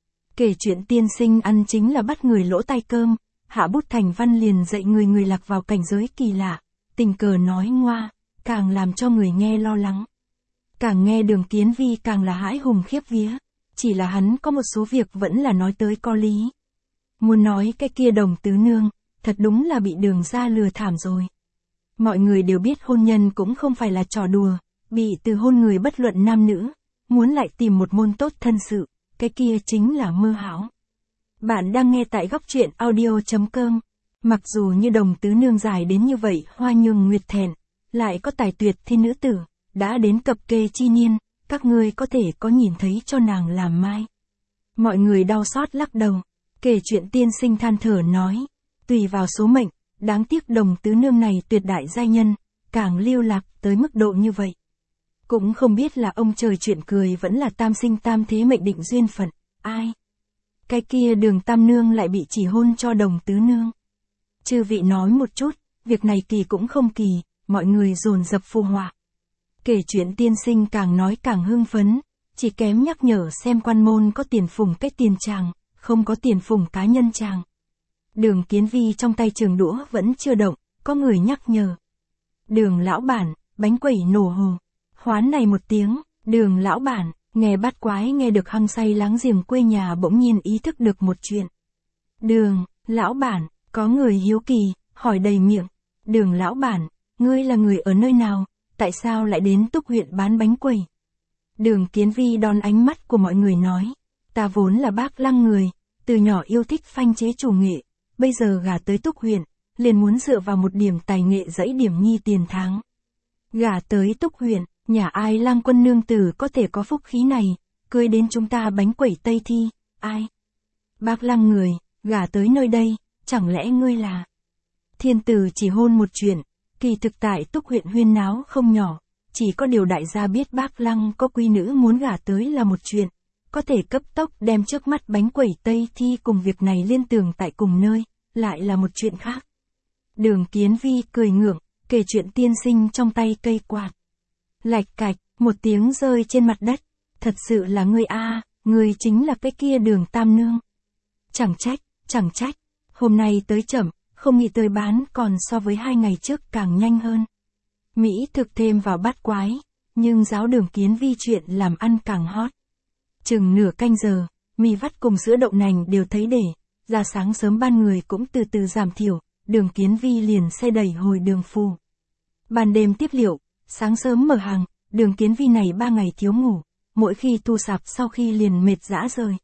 Kể chuyện tiên sinh ăn chính là bắt người lỗ tay cơm, hạ bút thành văn liền dạy người người lạc vào cảnh giới kỳ lạ, tình cờ nói ngoa, càng làm cho người nghe lo lắng. Càng nghe Đường Kiến Vi càng là hãi hùng khiếp vía, chỉ là hắn có một số việc vẫn là nói tới có lý. Muốn nói cái kia Đồng tứ nương, thật đúng là bị Đường gia lừa thảm rồi. Mọi người đều biết hôn nhân cũng không phải là trò đùa, bị từ hôn người bất luận nam nữ, muốn lại tìm một môn tốt thân sự, cái kia chính là mơ hão. Bạn đang nghe tại góc truyện audio chấm com. Mặc dù như Đồng tứ nương dài đến như vậy hoa nhường nguyệt thẹn, lại có tài tuyệt thi nữ tử, đã đến cập kê chi niên, các ngươi có thể có nhìn thấy cho nàng làm mai. Mọi người đau xót lắc đầu, kể chuyện tiên sinh than thở nói, tùy vào số mệnh, đáng tiếc Đồng tứ nương này tuyệt đại giai nhân, càng lưu lạc tới mức độ như vậy. Cũng không biết là ông trời chuyện cười vẫn là tam sinh tam thế mệnh định duyên phận, ai? Cái kia Đường tam nương lại bị chỉ hôn cho Đồng tứ nương. Chư vị nói một chút, việc này kỳ cũng không kỳ, mọi người dồn dập phù họa. Kể chuyện tiên sinh càng nói càng hưng phấn, chỉ kém nhắc nhở xem quan môn có tiền phùng cái tiền tràng, không có tiền phùng cá nhân tràng. Đường Kiến Vi trong tay trường đũa vẫn chưa động, có người nhắc nhở. Đường lão bản, bánh quẩy nổ hồ. Hoán này một tiếng, Đường lão bản, nghe bát quái nghe được hăng say láng giềng quê nhà bỗng nhiên ý thức được một chuyện. Đường, lão bản, có người hiếu kỳ, hỏi đầy miệng. Đường lão bản, ngươi là người ở nơi nào, tại sao lại đến Túc huyện bán bánh quẩy? Đường Kiến Vi đón ánh mắt của mọi người nói. ta vốn là bác Lăng người, từ nhỏ yêu thích phanh chế chủ nghệ, bây giờ gả tới Túc huyện, liền muốn dựa vào một điểm tài nghệ dẫy điểm nhi tiền tháng. Gả tới Túc huyện, nhà ai Lang quân nương tử có thể có phúc khí này, cưới đến chúng ta bánh quẩy Tây Thi, ai? Bác Lăng người, gả tới nơi đây, chẳng lẽ ngươi là... Thiên tử chỉ hôn một chuyện, kỳ thực tại Túc huyện huyên náo không nhỏ, chỉ có điều đại gia biết bác Lăng có quý nữ muốn gả tới là một chuyện, có thể cấp tốc đem trước mắt bánh quẩy Tây Thi cùng việc này liên tưởng tại cùng nơi, lại là một chuyện khác. Đường Kiến Vi cười ngượng, kể chuyện tiên sinh trong tay cây quạt. Lạch cạch, một tiếng rơi trên mặt đất, thật sự là ngươi a, ngươi chính là cái kia Đường Tam Nương. Chẳng trách, chẳng trách, hôm nay tới chậm, không nghĩ tới bán còn so với hai ngày trước càng nhanh hơn. Mỹ thực thêm vào bát quái, nhưng giáo Đường Kiến Vi chuyện làm ăn càng hot. Chừng nửa canh giờ, mì vắt cùng sữa đậu nành đều thấy để, ra sáng sớm ban người cũng từ từ giảm thiểu, Đường Kiến Vi liền xe đẩy hồi đường phù. Ban đêm tiếp liệu, sáng sớm mở hàng, Đường Kiến Vi này ba ngày thiếu ngủ, mỗi khi thu sạp sau khi liền mệt dã rời.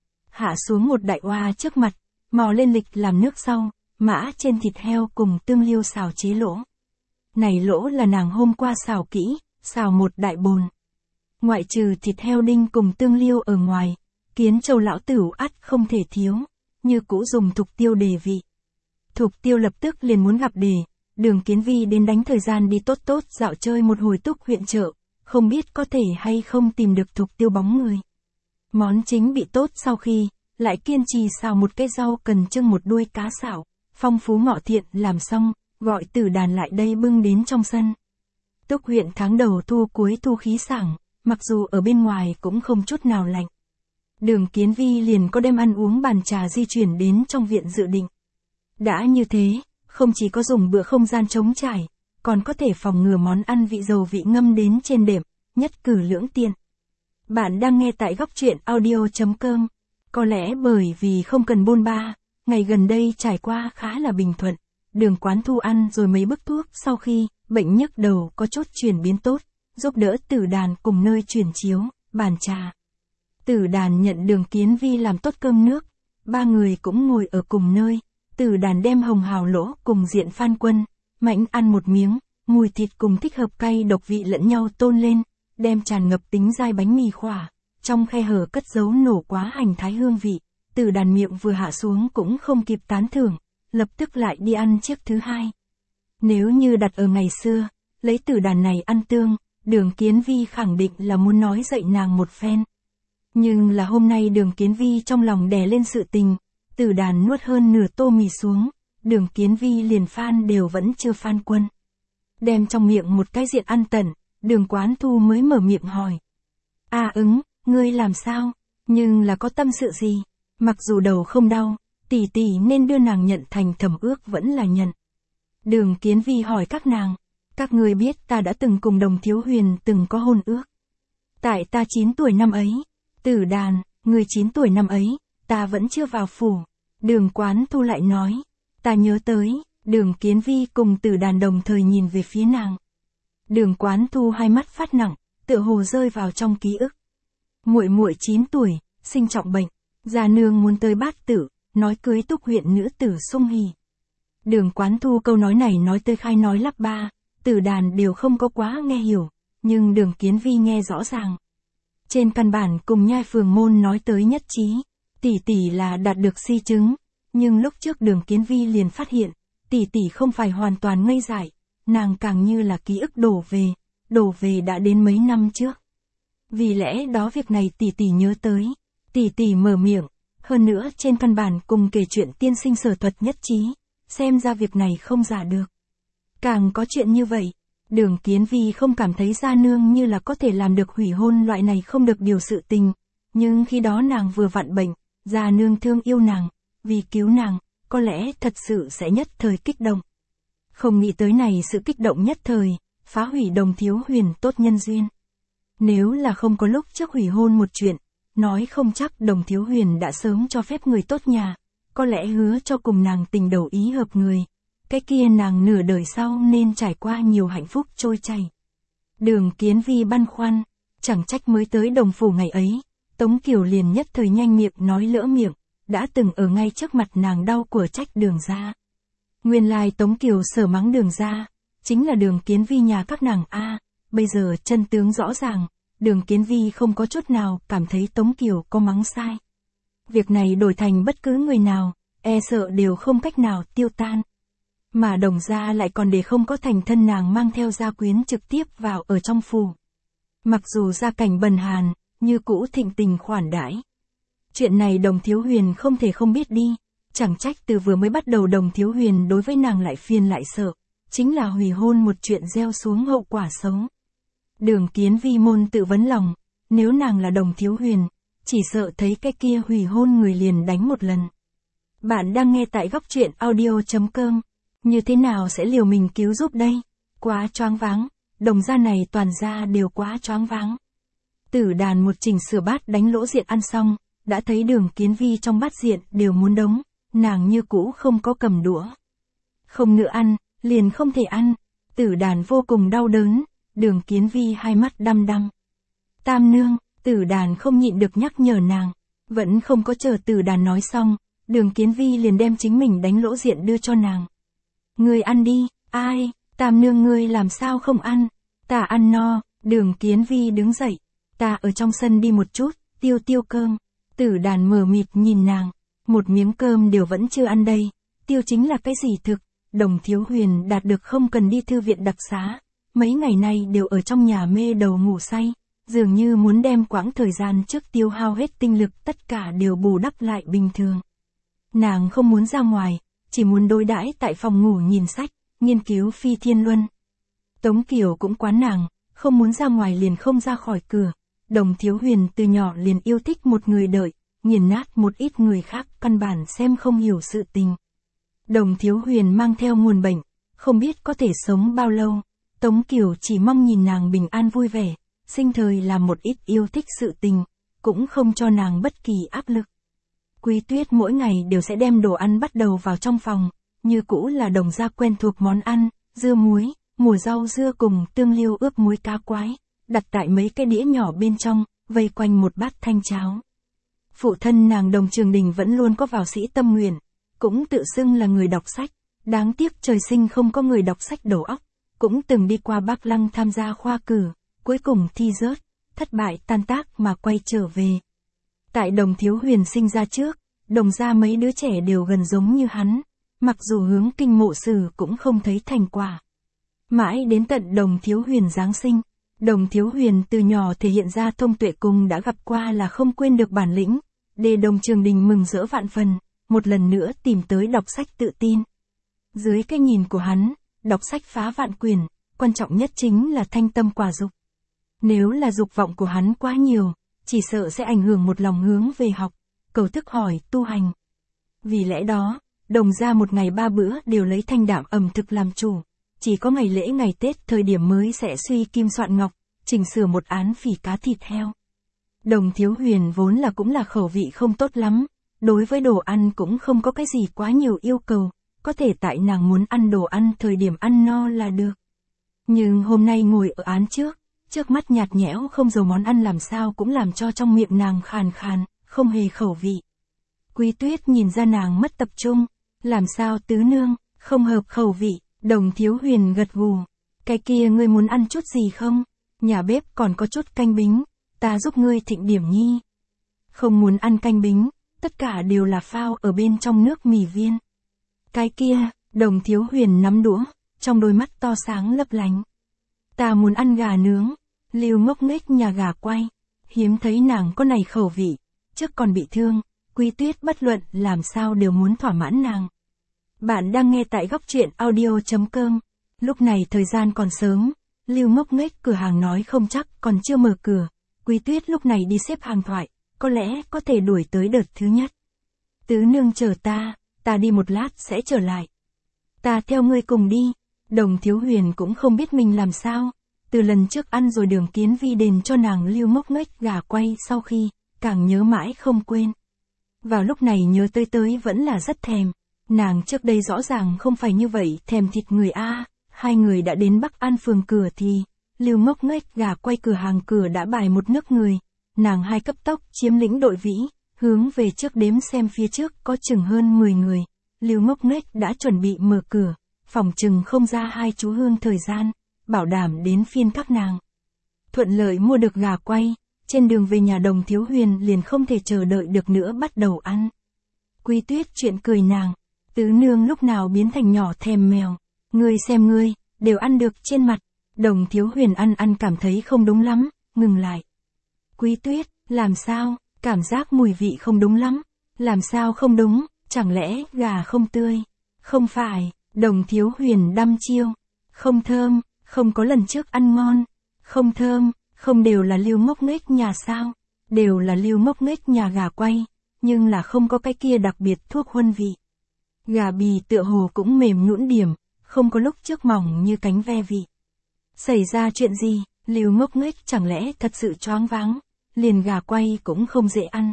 Hạ xuống một đại oa trước mặt, mò lên lịch làm nước sau, mã trên thịt heo cùng tương liêu xào chế lỗ. Này lỗ là nàng hôm qua xào kỹ, xào một đại bồn. Ngoại trừ thịt heo đinh cùng tương liêu ở ngoài, kiến châu lão tửu ắt không thể thiếu, như cũ dùng thục tiêu đề vị. Thục tiêu lập tức liền muốn gặp đề, Đường Kiến Vi đến đánh thời gian đi tốt tốt dạo chơi một hồi Túc huyện chợ, không biết có thể hay không tìm được thục tiêu bóng người. Món chính bị tốt sau khi, lại kiên trì xào một cái rau cần trưng một đuôi cá xảo, phong phú ngọ thiện làm xong, gọi Tử Đàn lại đây bưng đến trong sân. Túc huyện tháng đầu thu cuối thu khí sảng, mặc dù ở bên ngoài cũng không chút nào lạnh. Đường Kiến Vi liền có đem ăn uống bàn trà di chuyển đến trong viện dự định. Đã như thế, không chỉ có dùng bữa không gian trống trải, còn có thể phòng ngừa món ăn vị dầu vị ngâm đến trên đệm, nhất cử lưỡng tiện. Bạn đang nghe tại góc truyện audio chấm com. Có lẽ bởi vì không cần bôn ba, ngày gần đây trải qua khá là bình thuận, Đường Quán Thu ăn rồi mấy bức thuốc sau khi, bệnh nhức đầu có chút chuyển biến tốt, giúp đỡ Tử Đàn cùng nơi chuyển chiếu, bàn trà. Tử Đàn nhận Đường Kiến Vi làm tốt cơm nước, ba người cũng ngồi ở cùng nơi, Tử Đàn đem hồng hào lỗ cùng Diện Phan Quân, Mạnh ăn một miếng, mùi thịt cùng thích hợp cay độc vị lẫn nhau tôn lên, đem tràn ngập tính dai bánh mì khỏa, trong khe hở cất giấu nổ quá hành thái hương vị, Tử Đàn miệng vừa hạ xuống cũng không kịp tán thưởng, lập tức lại đi ăn chiếc thứ hai. Nếu như đặt ở ngày xưa, lấy Tử Đàn này ăn tương, Đường Kiến Vi khẳng định là muốn nói dậy nàng một phen. Nhưng là hôm nay Đường Kiến Vi trong lòng đè lên sự tình, Tử Đàn nuốt hơn nửa tô mì xuống, Đường Kiến Vi liền phan đều vẫn chưa phan quân. Đem trong miệng một cái diện ăn tận, Đường Quán Thu mới mở miệng hỏi. À ứng, ngươi làm sao, nhưng là có tâm sự gì, mặc dù đầu không đau, tỷ tỷ nên đưa nàng nhận thành thẩm ước vẫn là nhận. Đường Kiến Vi hỏi các nàng, các người biết ta đã từng cùng Đồng Thiếu Huyền từng có hôn ước. Tại ta chín tuổi năm ấy, Tử Đàn, người chín tuổi năm ấy, ta vẫn chưa vào phủ. Đường Quán Thu lại nói, ta nhớ tới, Đường Kiến Vi cùng Tử Đàn đồng thời nhìn về phía nàng. Đường Quán Thu hai mắt phát nặng, tựa hồ rơi vào trong ký ức. Muội muội chín tuổi, sinh trọng bệnh, già nương muốn tới bát tử, nói cưới Túc huyện nữ tử sung hỉ. Đường Quán Thu câu nói này nói tới khai nói lắp ba, Tử Đàn đều không có quá nghe hiểu, nhưng Đường Kiến Vi nghe rõ ràng. Trên căn bản cùng Nhai Phường Môn nói tới nhất trí, tỷ tỷ là đạt được si chứng, nhưng lúc trước Đường Kiến Vi liền phát hiện, tỷ tỷ không phải hoàn toàn ngây dại, nàng càng như là ký ức đổ về, đổ về đã đến mấy năm trước. Vì lẽ đó việc này tỷ tỷ nhớ tới, tỷ tỷ mở miệng, hơn nữa trên căn bản cùng kể chuyện tiên sinh sở thuật nhất trí, xem ra việc này không giả được. Càng có chuyện như vậy, Đường Kiến Vi không cảm thấy gia nương như là có thể làm được hủy hôn loại này không được điều sự tình, nhưng khi đó nàng vừa vặn bệnh, gia nương thương yêu nàng, vì cứu nàng, có lẽ thật sự sẽ nhất thời kích động. Không nghĩ tới này sự kích động nhất thời, phá hủy Đồng Thiếu Huyền tốt nhân duyên. Nếu là không có lúc trước hủy hôn một chuyện, nói không chắc Đồng Thiếu Huyền đã sớm cho phép người tốt nhà, có lẽ hứa cho cùng nàng tình đầu ý hợp người. Cái kia nàng nửa đời sau nên trải qua nhiều hạnh phúc trôi chảy. Đường Kiến Vi băn khoăn, chẳng trách mới tới Đồng phủ ngày ấy, Tống Kiều liền nhất thời nhanh miệng nói lỡ miệng, đã từng ở ngay trước mặt nàng đau của trách Đường gia. Nguyên lai Tống Kiều sở mắng Đường gia, chính là Đường Kiến Vi nhà các nàng a. Bây giờ chân tướng rõ ràng, Đường Kiến Vi không có chút nào cảm thấy Tống Kiều có mắng sai. Việc này đổi thành bất cứ người nào, e sợ đều không cách nào tiêu tan. Mà Đồng gia lại còn để không có thành thân nàng mang theo gia quyến trực tiếp vào ở trong phủ. Mặc dù gia cảnh bần hàn, như cũ thịnh tình khoản đãi. Chuyện này Đồng Thiếu Huyền không thể không biết đi, chẳng trách từ vừa mới bắt đầu Đồng Thiếu Huyền đối với nàng lại phiền lại sợ, chính là hủy hôn một chuyện gieo xuống hậu quả xấu. Đường Kiến Vi môn tự vấn lòng, nếu nàng là Đồng Thiếu Huyền, chỉ sợ thấy cái kia hủy hôn người liền đánh một lần. Bạn đang nghe tại góc truyện audio chấm com, như thế nào sẽ liều mình cứu giúp đây? Quá choáng váng, Đồng gia này toàn gia đều quá choáng váng. Tử Đàn một chỉnh sửa bát đánh lỗ diện ăn xong, đã thấy Đường Kiến Vi trong bát diện đều muốn đống, nàng như cũ không có cầm đũa. Không nữa ăn, liền không thể ăn. Tử Đàn vô cùng đau đớn, Đường Kiến Vi hai mắt đăm đăm. Tam nương, Tử Đàn không nhịn được nhắc nhở nàng, vẫn không có chờ Tử Đàn nói xong, Đường Kiến Vi liền đem chính mình đánh lỗ diện đưa cho nàng. Ngươi ăn đi, ai, Tam nương ngươi làm sao không ăn, ta ăn no. Đường Kiến Vi đứng dậy, ta ở trong sân đi một chút, tiêu tiêu cơm. Tử Đàn mờ mịt nhìn nàng, một miếng cơm đều vẫn chưa ăn đây, tiêu chính là cái gì thực? Đồng Thiếu Huyền đạt được không cần đi thư viện đặc xá, mấy ngày nay đều ở trong nhà mê đầu ngủ say, dường như muốn đem quãng thời gian trước tiêu hao hết tinh lực tất cả đều bù đắp lại bình thường. Nàng không muốn ra ngoài, chỉ muốn đối đãi tại phòng ngủ nhìn sách, nghiên cứu Phi Thiên Luân. Tống Kiều cũng quán nàng, không muốn ra ngoài liền không ra khỏi cửa. Đồng Thiếu Huyền từ nhỏ liền yêu thích một người đợi, nghiền nát một ít người khác căn bản xem không hiểu sự tình. Đồng Thiếu Huyền mang theo nguồn bệnh, không biết có thể sống bao lâu. Tống Kiều chỉ mong nhìn nàng bình an vui vẻ, sinh thời làm một ít yêu thích sự tình, cũng không cho nàng bất kỳ áp lực. Quý Tuyết mỗi ngày đều sẽ đem đồ ăn bắt đầu vào trong phòng, như cũ là Đồng gia quen thuộc món ăn, dưa muối, mùa rau dưa cùng tương liêu ướp muối cá quái, đặt tại mấy cái đĩa nhỏ bên trong, vây quanh một bát thanh cháo. Phụ thân nàng Đồng Trường Đình vẫn luôn có vào sĩ tâm nguyện, cũng tự xưng là người đọc sách, đáng tiếc trời sinh không có người đọc sách đầu óc, cũng từng đi qua Bắc Lăng tham gia khoa cử, cuối cùng thi rớt, thất bại tan tác mà quay trở về. Tại Đồng Thiếu Huyền sinh ra trước, Đồng gia mấy đứa trẻ đều gần giống như hắn, mặc dù hướng kinh mộ sử cũng không thấy thành quả. Mãi đến tận Đồng Thiếu Huyền giáng sinh, Đồng Thiếu Huyền từ nhỏ thể hiện ra thông tuệ cùng đã gặp qua là không quên được bản lĩnh, để Đồng Trường Đình mừng rỡ vạn phần, một lần nữa tìm tới đọc sách tự tin. Dưới cái nhìn của hắn, đọc sách phá vạn quyền, quan trọng nhất chính là thanh tâm quả dục. Nếu là dục vọng của hắn quá nhiều, chỉ sợ sẽ ảnh hưởng một lòng hướng về học, cầu thức hỏi, tu hành. Vì lẽ đó, Đồng gia một ngày ba bữa đều lấy thanh đạm ẩm thực làm chủ, chỉ có ngày lễ ngày Tết thời điểm mới sẽ suy kim soạn ngọc, chỉnh sửa một án phỉ cá thịt heo. Đồng Thiếu Huyền vốn là cũng là khẩu vị không tốt lắm, đối với đồ ăn cũng không có cái gì quá nhiều yêu cầu, có thể tại nàng muốn ăn đồ ăn thời điểm ăn no là được. Nhưng hôm nay ngồi ở án trước, trước mắt nhạt nhẽo không dầu món ăn làm sao cũng làm cho trong miệng nàng khàn khàn, không hề khẩu vị. Quý Tuyết nhìn ra nàng mất tập trung, làm sao tứ nương, không hợp khẩu vị. Đồng Thiếu Huyền gật gù, cái kia ngươi muốn ăn chút gì không? Nhà bếp còn có chút canh bính, ta giúp ngươi thịnh điểm nhi. Không muốn ăn canh bính, tất cả đều là phao ở bên trong nước mì viên. Cái kia, Đồng Thiếu Huyền nắm đũa, trong đôi mắt to sáng lấp lánh. Ta muốn ăn gà nướng, Lưu ngốc nghếch nhà gà quay, hiếm thấy nàng có này khẩu vị, trước còn bị thương, Quý Tuyết bất luận làm sao đều muốn thỏa mãn nàng. Bạn đang nghe tại góc truyện audio chấm com. Lúc này thời gian còn sớm, Lưu ngốc nghếch cửa hàng nói không chắc còn chưa mở cửa. Quý Tuyết lúc này đi xếp hàng thoại, có lẽ có thể đuổi tới đợt thứ nhất. Tứ nương chờ ta, ta đi một lát sẽ trở lại. Ta theo ngươi cùng đi. Đồng Thiếu Huyền cũng không biết mình làm sao. Từ lần trước ăn rồi Đường Kiến Vi đền cho nàng Lưu ngốc nghếch gà quay sau khi, càng nhớ mãi không quên. Vào lúc này nhớ tới tới vẫn là rất thèm. Nàng trước đây rõ ràng không phải như vậy thèm thịt người a. Hai người đã đến Bắc An phường cửa thì, Lưu ngốc nghếch gà quay cửa hàng cửa đã bài một nước người. nàng hai cấp tốc chiếm lĩnh đội vĩ, hướng về trước đếm xem phía trước có chừng hơn mười người. Lưu Ngốc Nghếch đã chuẩn bị mở cửa, phòng chừng không ra hai chú hương thời gian, bảo đảm đến phiên các nàng. Thuận lợi mua được gà quay, trên đường về nhà Đồng Thiếu Huyền liền không thể chờ đợi được nữa bắt đầu ăn. Quý Tuyết chuyện cười nàng, tứ nương lúc nào biến thành nhỏ thèm mèo, ngươi xem ngươi, đều ăn được trên mặt. Đồng Thiếu Huyền ăn ăn cảm thấy không đúng lắm, ngừng lại. Quý Tuyết, làm sao, cảm giác mùi vị không đúng lắm, làm sao không đúng, chẳng lẽ gà không tươi, không phải, Đồng Thiếu Huyền đăm chiêu, không thơm, không có lần trước ăn ngon, không thơm, không đều là Lưu Ngốc Nghếch nhà sao, đều là Lưu Ngốc Nghếch nhà gà quay, nhưng là không có cái kia đặc biệt thuốc huân vị. Gà bì tựa hồ cũng mềm nhũn điểm, không có lúc trước mỏng như cánh ve vị. Xảy ra chuyện gì, Lưu Ngốc Nghếch chẳng lẽ thật sự choáng váng, liền gà quay cũng không dễ ăn.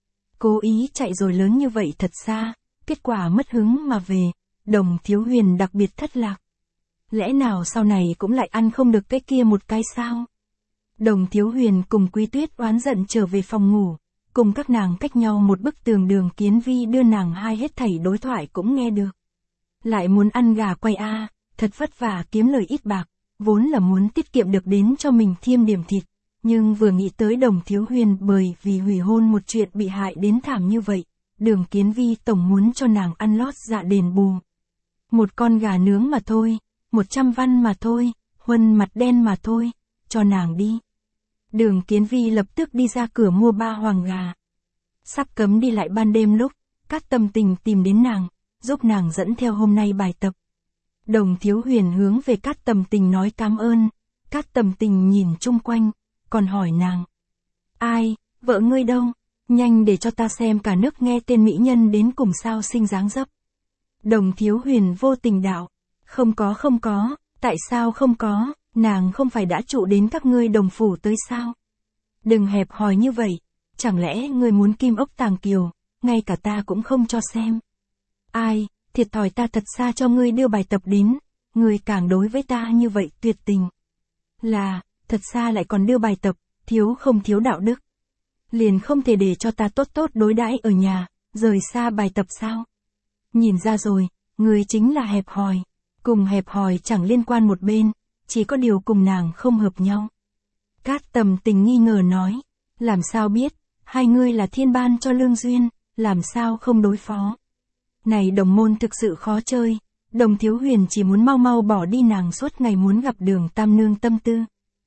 Cố ý chạy rồi lớn như vậy thật xa, kết quả mất hứng mà về, Đồng Thiếu Huyền đặc biệt thất lạc. Lẽ nào sau này cũng lại ăn không được cái kia một cái sao? Đồng Thiếu Huyền cùng Quý Tuyết oán giận trở về phòng ngủ, cùng các nàng cách nhau một bức tường Đường Kiến Vi đưa nàng hai hết thảy đối thoại cũng nghe được. Lại muốn ăn gà quay a, à, thật vất vả kiếm lời ít bạc, vốn là muốn tiết kiệm được đến cho mình thêm điểm thịt, nhưng vừa nghĩ tới Đồng Thiếu Huyền bởi vì hủy hôn một chuyện bị hại đến thảm như vậy, Đường Kiến Vi tổng muốn cho nàng ăn lót dạ đền bù. Một con gà nướng mà thôi, một trăm văn mà thôi, huân mặt đen mà thôi, cho nàng đi. Đường Kiến Vi lập tức đi ra cửa mua ba hoàng gà. Sắp cấm đi lại ban đêm lúc, Cát Tâm Tình tìm đến nàng, giúp nàng dẫn theo hôm nay bài tập. Đồng Thiếu Huyền hướng về Cát Tâm Tình nói cảm ơn, Cát Tâm Tình nhìn chung quanh, còn hỏi nàng. Ai, vợ ngươi đâu, nhanh để cho ta xem cả nước nghe tên mỹ nhân đến cùng sao sinh dáng dấp. Đồng Thiếu Huyền vô tình đạo, không có không có, tại sao không có, nàng không phải đã trụ đến các ngươi Đồng phủ tới sao? Đừng hẹp hòi như vậy, chẳng lẽ ngươi muốn kim ốc tàng kiều, ngay cả ta cũng không cho xem. Ai, thiệt thòi ta thật xa cho ngươi đưa bài tập đến, ngươi càng đối với ta như vậy tuyệt tình. Là, thật xa lại còn đưa bài tập, thiếu không thiếu đạo đức. Liền không thể để cho ta tốt tốt đối đãi ở nhà, rời xa bài tập sao? Nhìn ra rồi, ngươi chính là hẹp hòi, cùng hẹp hòi chẳng liên quan một bên, chỉ có điều cùng nàng không hợp nhau. Cát Tâm Tình nghi ngờ nói, làm sao biết, hai ngươi là thiên ban cho lương duyên, làm sao không đối phó. Này đồng môn thực sự khó chơi, Đồng Thiếu Huyền chỉ muốn mau mau bỏ đi nàng suốt ngày muốn gặp Đường Tam Nương tâm tư.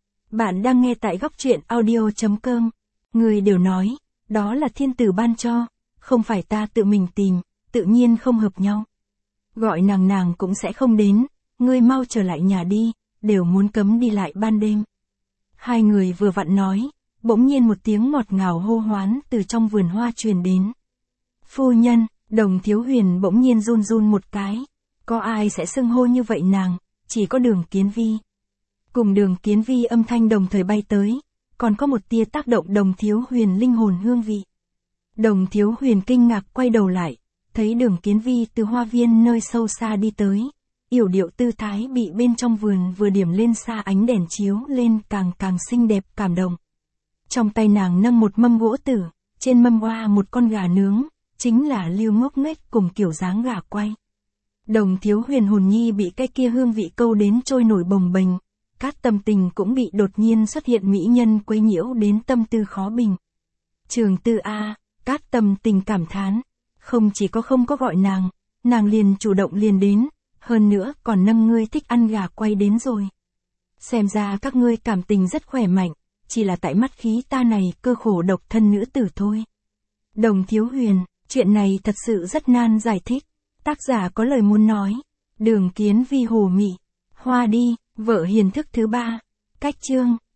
Bạn đang nghe tại góc truyện audio chấm com, người đều nói, đó là thiên tử ban cho, không phải ta tự mình tìm, tự nhiên không hợp nhau. Gọi nàng nàng cũng sẽ không đến, ngươi mau trở lại nhà đi, đều muốn cấm đi lại ban đêm. Hai người vừa vặn nói, bỗng nhiên một tiếng ngọt ngào hô hoán từ trong vườn hoa truyền đến. Phu nhân, Đồng Thiếu Huyền bỗng nhiên run run một cái, có ai sẽ xưng hô như vậy nàng, chỉ có Đường Kiến Vi. Cùng Đường Kiến Vi âm thanh đồng thời bay tới, còn có một tia tác động Đồng Thiếu Huyền linh hồn hương vị. Đồng Thiếu Huyền kinh ngạc quay đầu lại, thấy Đường Kiến Vi từ hoa viên nơi sâu xa đi tới, yểu điệu tư thái bị bên trong vườn vừa điểm lên xa ánh đèn chiếu lên càng càng xinh đẹp cảm động. Trong tay nàng nâng một mâm gỗ tử, trên mâm oa một con gà nướng, chính là Lưu Ngốc Nghếch cùng kiểu dáng gà quay. Đồng Thiếu Huyền hồn nhi bị cái kia hương vị câu đến trôi nổi bồng bềnh, Cát Tâm Tình cũng bị đột nhiên xuất hiện mỹ nhân quấy nhiễu đến tâm tư khó bình. Trường Tư a, Cát Tâm Tình cảm thán, không chỉ có không có gọi nàng, nàng liền chủ động liền đến, hơn nữa còn nâng ngươi thích ăn gà quay đến rồi. Xem ra các ngươi cảm tình rất khỏe mạnh, chỉ là tại mắt khí ta này cơ khổ độc thân nữ tử thôi. Đồng Thiếu Huyền, chuyện này thật sự rất nan giải thích, tác giả có lời muốn nói. Đường Kiến Vi hồ mị, hoa đi, vợ hiền thức thứ ba, cách chương.